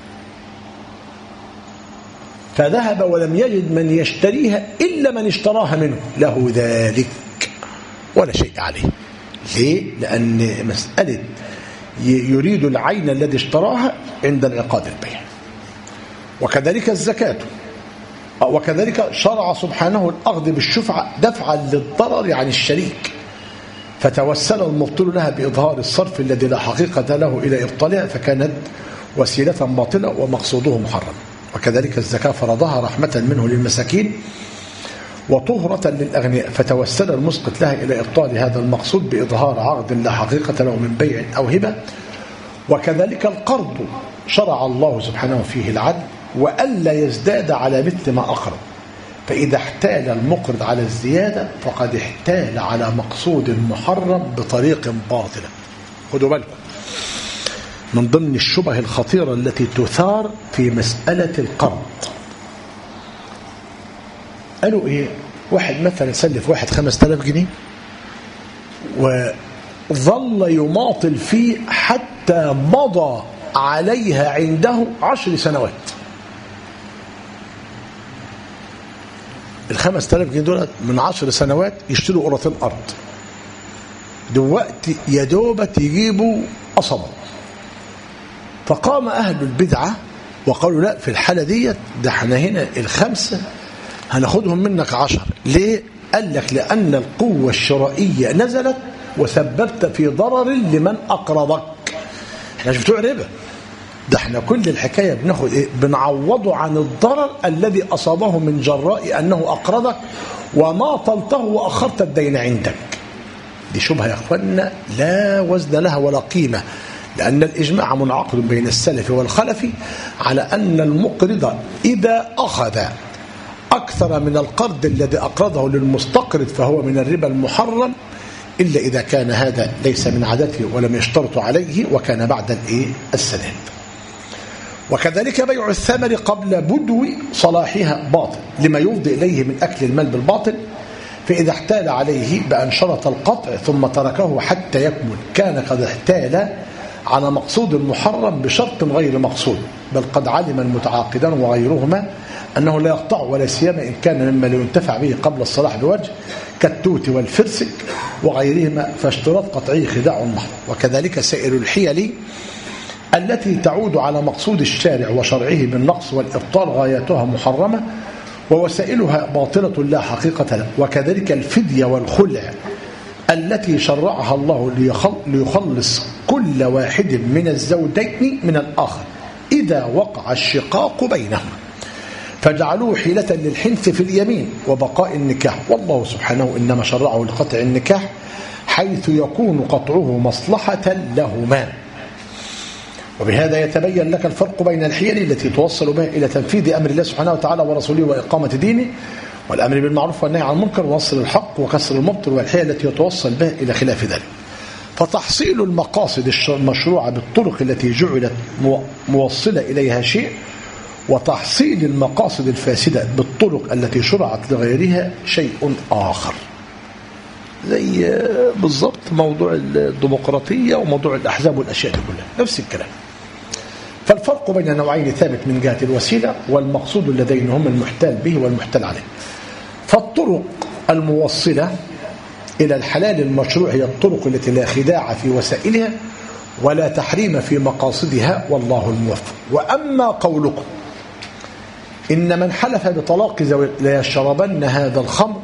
فذهب ولم يجد من يشتريها إلا من اشتراها منه، له ذلك ولا شيء عليه. ليه؟ لأن مسألة يريد العين الذي اشتراها عند انعقاد البيع. وكذلك الزكاة، وكذلك شرع سبحانه الأخذ بالشفعة دفعا للضرر عن الشريك، فتوسل المبطل لها بإظهار الصرف الذي لا حقيقة له إلى إبطالها، فكانت وسيلة باطلة ومقصوده محرم. وكذلك الزكاة فرضها رحمة منه للمساكين وطهرة للأغنياء، فتوسل المسقط لها إلى إبطال هذا المقصود بإظهار عقد لا حقيقة له من بيع أو هبة. وكذلك القرض شرع الله سبحانه فيه العدل وألا يزداد على مثل ما أقرض، فإذا احتال المقرض على الزيادة فقد احتال على مقصود محرم بطريق باطلة. خدوا بالكم من ضمن الشبه الخطيرة التي تثار في مسألة القرض. قالوا إيه؟ واحد مثلا سلف واحد 5000 جنيه وظل يماطل فيه حتى مضى عليها عنده 10 سنوات. 5000 جنيه دول من 10 سنوات يشتروا قرطين أرض، دلوقتي يا دوبت يجيبوا قصبة. فقام أهل البدعة وقالوا لا، في الحالة ديت ده احنا هنا 5 هناخدهم منك 10. ليه؟ قال لك لأن القوة الشرائية نزلت وسببت في ضرر لمن أقرضك. احنا مش بتوع ربا، ده احنا كل الحكاية بناخد ايه؟ بنعوضه عن الضرر الذي أصابه من جراء أنه أقرضك وماطلته وأخرت الدين عندك. دي شبهة يا أخوانا لا وزن لها ولا قيمة، لأن الإجماع منعقد بين السلف والخلف على أن المقرض إذا أخذ أكثر من القرض الذي أقرضه للمستقرض فهو من الربا المحرم، إلا إذا كان هذا ليس من عادته ولم يشترط عليه وكان بعد السداد. وكذلك بيع الثمر قبل بدو صلاحها باطل لما يفضي إليه من أكل المال بالباطل، فإذا احتال عليه بأن شرط القطع ثم تركه حتى يكمل كان قد احتال على مقصود محرم بشرط غير مقصود، بل قد علم المتعاقدان وغيرهما أنه لا يقطع، ولا سيما إن كان مما لا ينتفع به قبل الصلاح بوجه كالتوت والفرسك وغيرهما، فاشتراط قطعه خداع محض. وكذلك سائر الحيل التي تعود على مقصود الشارع وشرعه بالنقص والإبطال غايتها محرمة ووسائلها باطلة لا حقيقة له. وكذلك الفدية والخلع التي شرعها الله ليخلص كل واحد من الزوجين من الآخر إذا وقع الشقاق بينهما، فجعلوه حيلة للحنث في اليمين وبقاء النكاح، والله سبحانه إنما شرعه لقطع النكاح حيث يكون قطعه مصلحة لهما. وبهذا يتبين لك الفرق بين الحيل التي توصل بها إلى تنفيذ أمر الله سبحانه وتعالى ورسوله وإقامة دينه والأمر بالمعروف والنهي عن المنكر ونصر الحق وكسر المبطل، والحيل التي يتوصل بها إلى خلاف ذلك. فتحصيل المقاصد المشروعة بالطرق التي جعلت موصلة إليها شيء، وتحصيل المقاصد الفاسدة بالطرق التي شرعت لغيرها شيء آخر. زي بالضبط موضوع الديمقراطية وموضوع الأحزاب والأشياء دي كلها نفس الكلام. فالفرق بين نوعين ثابت من جهة الوسيلة والمقصود اللذين هم المحتال به والمحتال عليه. فالطرق الموصلة إلى الحلال المشروع هي الطرق التي لا خداع في وسائلها ولا تحريم في مقاصدها، والله الموفق. وأما قولكم إن من حلف بطلاق زوج لا يشربن هذا الخمر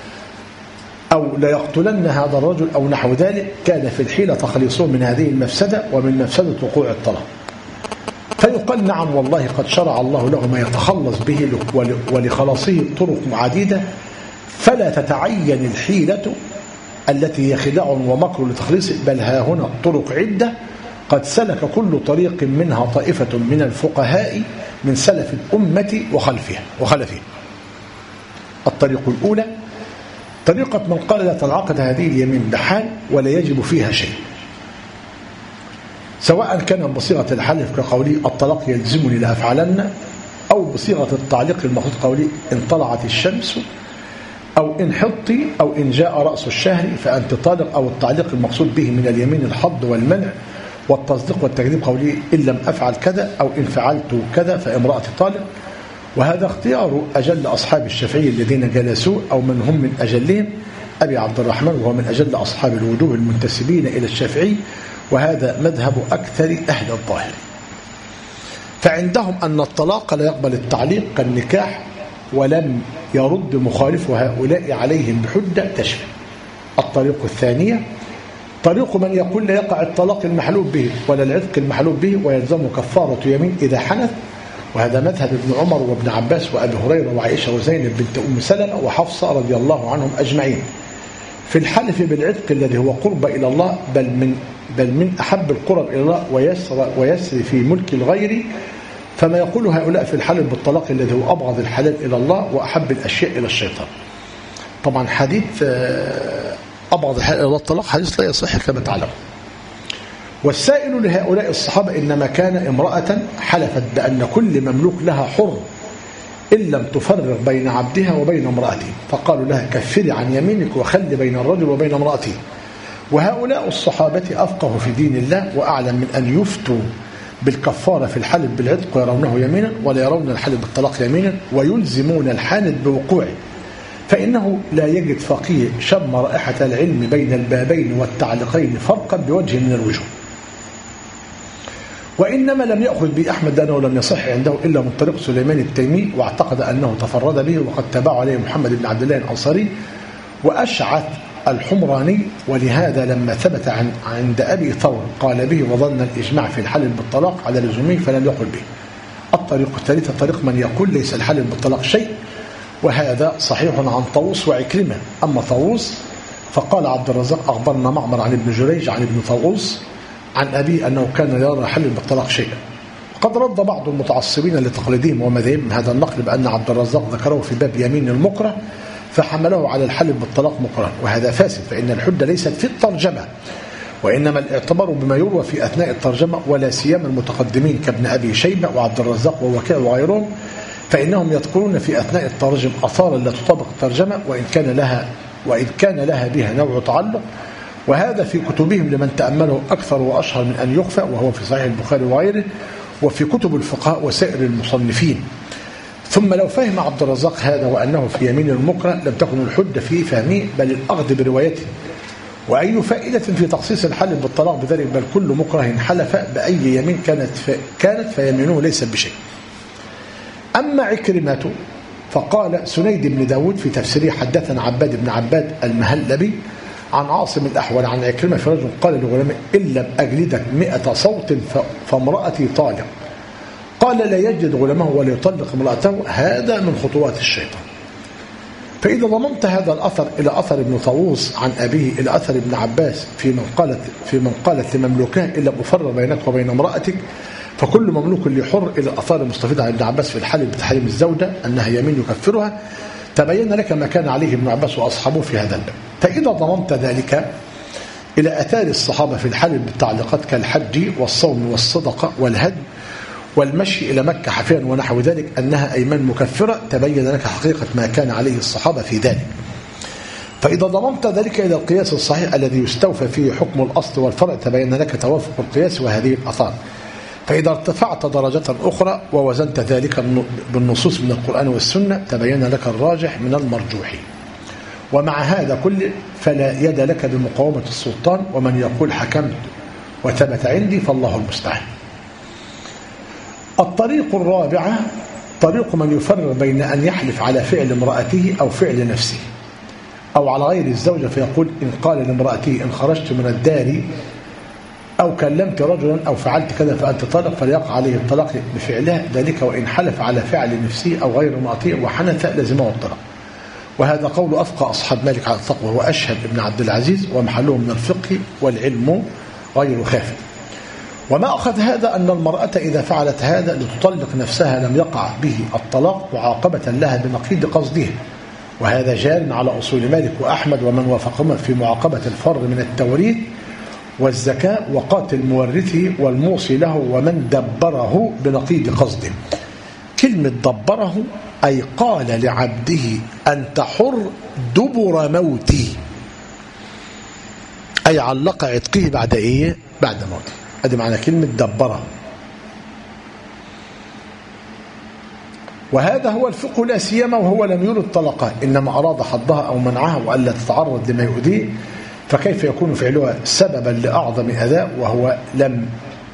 أو لا يقتلن هذا الرجل أو نحو ذلك، كان في الحيلة تخليصه من هذه المفسدة ومن مفسدة وقوع الطلاق. فيقال نعم والله قد شرع الله له ما يتخلص به ولخلاصه طرق عديدة، فلا تتعين الحيلة التي هي خداع ومكر لتخليصه، بل ها هنا الطرق عدة قد سلك كل طريق منها طائفة من الفقهاء من سلف الأمة وخلفها. الطريق الأولى طريقة من قال لا تنعقد هذه اليمين بحال ولا يجب فيها شيء، سواء كان بصيغة الحلف كقوله الطلاق يلزمني لأفعلن، أو بصيغة التعليق المقصود قوله إن طلعت الشمس، أو إن حطي، أو إن جاء رأس الشهر فأنت طالق، أو التعليق المقصود به من اليمين الحض والمنع والتصديق والتكذيب قوله إن لم أفعل كذا، أو إن فعلت كذا فامرأتي طالق. وهذا اختيار أجل أصحاب الشافعي الذين جلسوا، أو من هم من أجلهم أبي عبد الرحمن، وهو من أجل أصحاب الوجوه المنتسبين إلى الشافعي، وهذا مذهب أكثر أهل الظاهر. فعندهم أن الطلاق لا يقبل التعليق كالنكاح، ولم يرد مخالف هؤلاء عليهم بحجة تشفي. الطريق الثانية طريق من يقول لا يقع الطلاق المحلوب به ولا العتق المحلوب به ويلزم كفارة يمين إذا حنث، وهذا مذهب ابن عمر وابن عباس وأبي هريرة وعائشة وزينب بنت أم سلمة وحفصة رضي الله عنهم أجمعين في الحلف بالعتق الذي هو قرب إلى الله، بل من أحب القرب إلى الله ويسري في ملك الغير. فما يقول هؤلاء في الحلف بالطلاق الذي هو أبغض الحلال إلى الله وأحب الأشياء إلى الشيطان. طبعا حديث أبغض الحلال إلى الله الطلاق حديث لا يصح كما تعلم. والسائل لهؤلاء الصحابة إنما كان امرأة حلفت بأن كل مملوك لها حر إن لم تفرق بين عبدها وبين امرأته، فقالوا لها كفري عن يمينك وخلي بين الرجل وبين امرأته. وهؤلاء الصحابة أفقه في دين الله وأعلم من أن يفتوا بالكفارة في الحلف بالعتق ويرونه يمينا، ولا يرون الحلف بالطلاق يمينا، ويلزمون الحانث بوقوعه، فإنه لا يجد فقيه شم رائحة العلم بين البابين والتعليقين فرقا بوجه من الوجوه. وإنما لم يأخذ به أحمد أنه لم يصح عنده إلا من طريق سليمان التيمي، واعتقد أنه تفرد به، وقد تبع عليه محمد بن عبد الله الأنصاري وأشعث الحمراني. ولهذا لما ثبت عند أبي ثور قال به وظن الإجماع في الحلف بالطلاق على لزومه فلم يقل به. الطريق الثالثة طريق من يقول ليس الحلف بالطلاق شيء، وهذا صحيح عن طاووس وعكرمة. أما طاووس فقال عبد الرزاق أخبرنا معمر عن ابن جريج عن ابن طاووس عن أبي أنه كان يرى الحلف بالطلاق شيئا. قد رد بعض المتعصبين لتقليدهم ومذهبهم هذا النقل بأن عبد الرزاق ذكره في باب يمين المكره فحمله على الحلف بالطلاق مكره، وهذا فاسد، فإن الحجة ليست في الترجمة، وإنما الاعتبار بما يروى في أثناء الترجمة، ولا سيما المتقدمين كابن أبي شيبة وعبد الرزاق ووكيع وغيرهم، فإنهم يذكرون في أثناء الترجم آثارا لا تطابق الترجمة وإن كان لها بها نوع تعلق، وهذا في كتبهم لمن تأمله أكثر وأشهر من أن يخفى، وهو في صحيح البخاري وغيره، وفي كتب الفقهاء وسائر المصنفين. ثم لو فهم عبد الرزاق هذا وأنه في يمين المكره لم تكن الحجة في فهمه بل الأخذ بروايته. وأي فائدة في تخصيص الحلف بالطلاق بذلك، بل كل مكره حلف بأي يمين كانت فيمينه ليس بشيء. أما عكرمة فقال سنيد بن داود في تفسيره حدثنا عباد بن عباد المهلبي عن عاصم الأحول عن عكرمة في رجل قال لغلامه إن لم أجلدك 100 صوت فامرأتي طالق، قال لا يجلد غلامه ولا يطلق امرأته، هذا من خطوات الشيطان. فإذا ضممت هذا الأثر إلى أثر ابن طاووس عن أبيه إلى أثر ابن عباس في من قالت لمملوكها إن لم أفرق بينك وبين امرأتك، فكل مملوك لحر إلى الأثار المستفيدة عن ابن عباس في الحلف بتحريم الزوجة أنها يمين يكفرها، تبين لك ما كان عليه ابن عباس وأصحابه في هذا الباب. فإذا ضممت ذلك إلى أثار الصحابة في الحلف بالتعليقات كالحج والصوم والصدقة والهدي والمشي إلى مكة حفيا ونحو ذلك أنها أيمان مكفرة، تبين لك حقيقة ما كان عليه الصحابة في ذلك. فإذا ضممت ذلك إلى القياس الصحيح الذي يستوفى فيه حكم الأصل والفرع، تبين لك توافق القياس وهذه الآثار. فإذا ارتفعت درجة أخرى ووزنت ذلك بالنصوص من القرآن والسنة، تبين لك الراجح من المرجوح. ومع هذا كله فلا يد لك بمقاومة السلطان، ومن يقول حكمت وثبت عندي فالله المستعان. الطريق الرابعة طريق من يفرق بين أن يحلف على فعل امرأته أو فعل نفسه أو على غير الزوجة، فيقول إن قال لامرأته إن خرجت من الدار أو كلمت رجلا أو فعلت كذا فأنت طالق، فليقع عليه الطلاق بفعلها ذلك، وإن حلف على فعل نفسه أو غير امرأته وحنث لزمه الطلاق. وهذا قول أفقى أصحاب مالك على التقوى، وأشهد ابن عبد العزيز، ومحله من الفقه والعلم غير خافٍ. وما أخذ هذا أن المرأة إذا فعلت هذا لتطلق نفسها لم يقع به الطلاق معاقبة لها بنقيض قصدها، وهذا جار على أصول مالك وأحمد ومن وافقهما في معاقبة الفر من التوريث والزكاة وقاتل مورثه والموصي له ومن دبره بنقيض قصده. كلمة دبره أي قال لعبده أنت حر دبر موته، أي علق عتقه بعد إيه؟ بعد موته. هذه معنى كلمة دبره. وهذا هو الفقه لا سيما وهو لم يرد طلقها، إنما أراد حظها أو منعها وألا تتعرض لما يؤذيه، فكيف يكون فعلها سببا لأعظم أذى وهو لم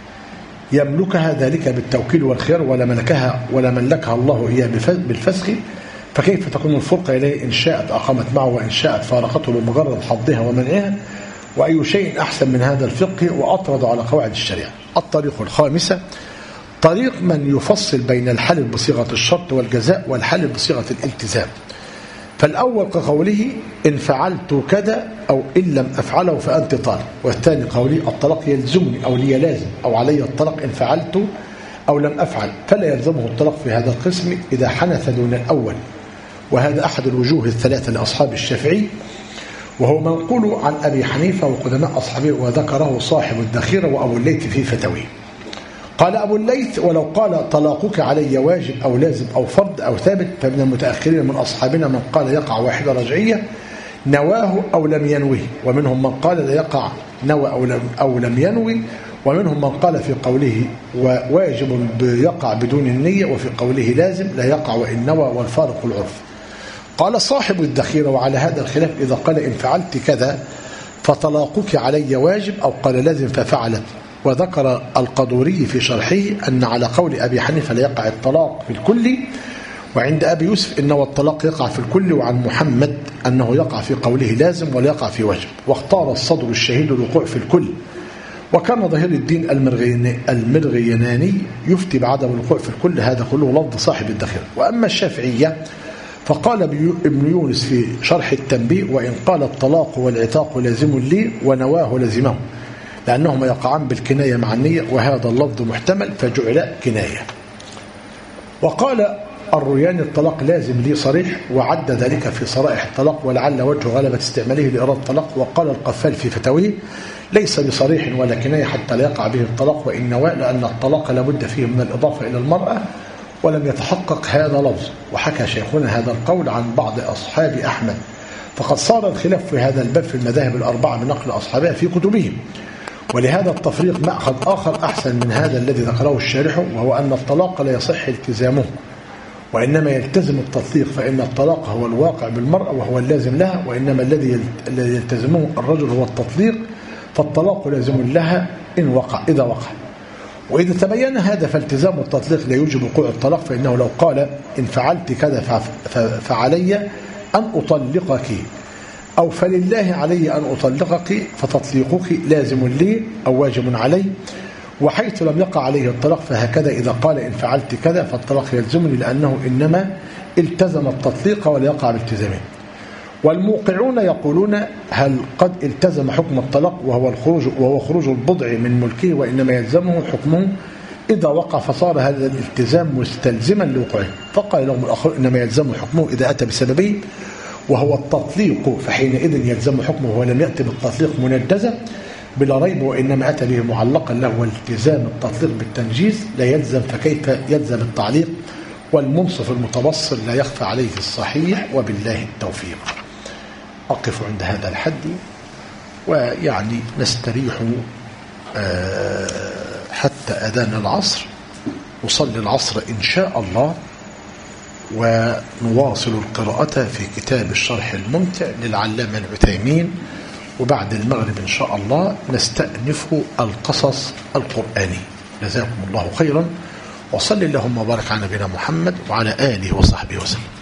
يملكها ذلك بالتوكيل والخيار ولا ملكها الله إياه بالفسخ، فكيف تكون الفرقة إليه إن شاءت أقامت معه وإن شاءت فارقته بمجرد حظها ومنعها؟ وأي شيء أحسن من هذا الفقه وأطرد على قواعد الشريعة. الطريق الخامسة طريق من يفصل بين الحلف بصيغة الشرط والجزاء والحلف بصيغة الالتزام. فالأول كقوله إن فعلت كذا أو إن لم أفعله فأنت طالق، والثاني قوله الطلاق يلزمني أو لي لازم أو علي الطلاق إن فعلت أو لم أفعل، فلا يلزمه الطلاق في هذا القسم إذا حنث دون الأول، وهذا أحد الوجوه الثلاثة لأصحاب الشافعي، وهو منقول عن أبي حنيفة وقدماء أصحابه وذكره صاحب الذخيرة وأبو الليث في فتاويه. قال أبو الليث ولو قال طلاقك علي واجب أو لازم أو فرض أو ثابت، فمن المتأخرين من أصحابنا من قال يقع واحدة رجعية نواه أو لم ينوه، ومنهم من قال لا يقع نوى أو لم ينوي، ومنهم من قال في قوله واجب يقع بدون النية، وفي قوله لازم لا يقع وإن نوى والفارق العرف. قال صاحب الذخيرة وعلى هذا الخلاف إذا قال إن فعلت كذا فطلاقك علي واجب أو قال لازم ففعلت. وذكر القدوري في شرحه أن على قول أبي حنيفة لا يقع الطلاق في الكل، وعند أبي يوسف إنه الطلاق يقع في الكل، وعن محمد أنه يقع في قوله لازم ولا يقع في واجب. واختار الصدر الشهيد الوقوع في الكل، وكان ظهير الدين المرغياني يفتي بعدم الوقوع في الكل، هذا كله لفظ صاحب الذخيرة. وأما الشافعية فقال ابن يونس في شرح التنبيه وإن قال الطلاق والعتاق لازم لي ونواه لازمه، لأنهما يقعان بالكناية مع النية، وهذا اللفظ محتمل فجعل كناية. وقال الرياني الطلاق لازم لي صريح، وعد ذلك في صرائح الطلاق ولعل وجه غلبة استعماله لإرادة الطلاق. وقال القفال في فتاويه ليس بصريح ولا كناية حتى لا يقع به الطلاق وإن نوى، لأن الطلاق لابد فيه من الإضافة إلى المرأة ولم يتحقق هذا لفظ. وحكى شيخنا هذا القول عن بعض أصحاب أحمد، فقد صار الخلاف في هذا الباب في المذاهب الأربعة بنقل أصحابها في كتبهم. ولهذا التفريق مأخذ آخر أحسن من هذا الذي ذكره الشارح، وهو أن الطلاق لا يصح التزامه وإنما يلتزم التطليق، فإن الطلاق هو الواقع بالمرأة وهو اللازم لها، وإنما الذي يلتزمه الرجل هو التطليق، فالطلاق لازم لها إذا وقع. وإذا تبين هذا فالتزام التطليق لا يوجب وقوع الطلاق، فإنه لو قال إن فعلت كذا فعلي أن أطلقك أو فلله علي أن أطلقك فتطليقك لازم لي أو واجب علي، وحيث لم يقع عليه الطلاق فهكذا إذا قال إن فعلت كذا فالطلاق يلزمني، لأنه إنما التزم التطليق ولا يقع بالتزامه. والموقعون يقولون هل قد التزم حكم الطلاق وهو خروج البضع من ملكه، وإنما يلزمه حكمه إذا وقع، فصار هذا الالتزام مستلزما لوقوعه. فقال لهم الآخر إنما يلزم حكمه إذا أتى بسببه وهو التطليق، فحينئذ يلزم حكمه ولم يأتي بالتطليق منجزا بلا ريب، وإنما أتى به معلقا له، والتزام التطليق بالتنجيز لا يلزم، فكيف يلزم التعليق؟ والمنصف المتبصر لا يخفى عليه الصحيح، وبالله التوفيق. أقف عند هذا الحد، ويعني نستريح حتى أذان العصر، نصلي العصر إن شاء الله، ونواصل القراءة في كتاب الشرح الممتع للعلامة العثيمين، وبعد المغرب إن شاء الله نستأنف القصص القرآني. جزاكم الله خيرا، وصلي اللهم وبارك على نبينا محمد وعلى آله وصحبه وسلم.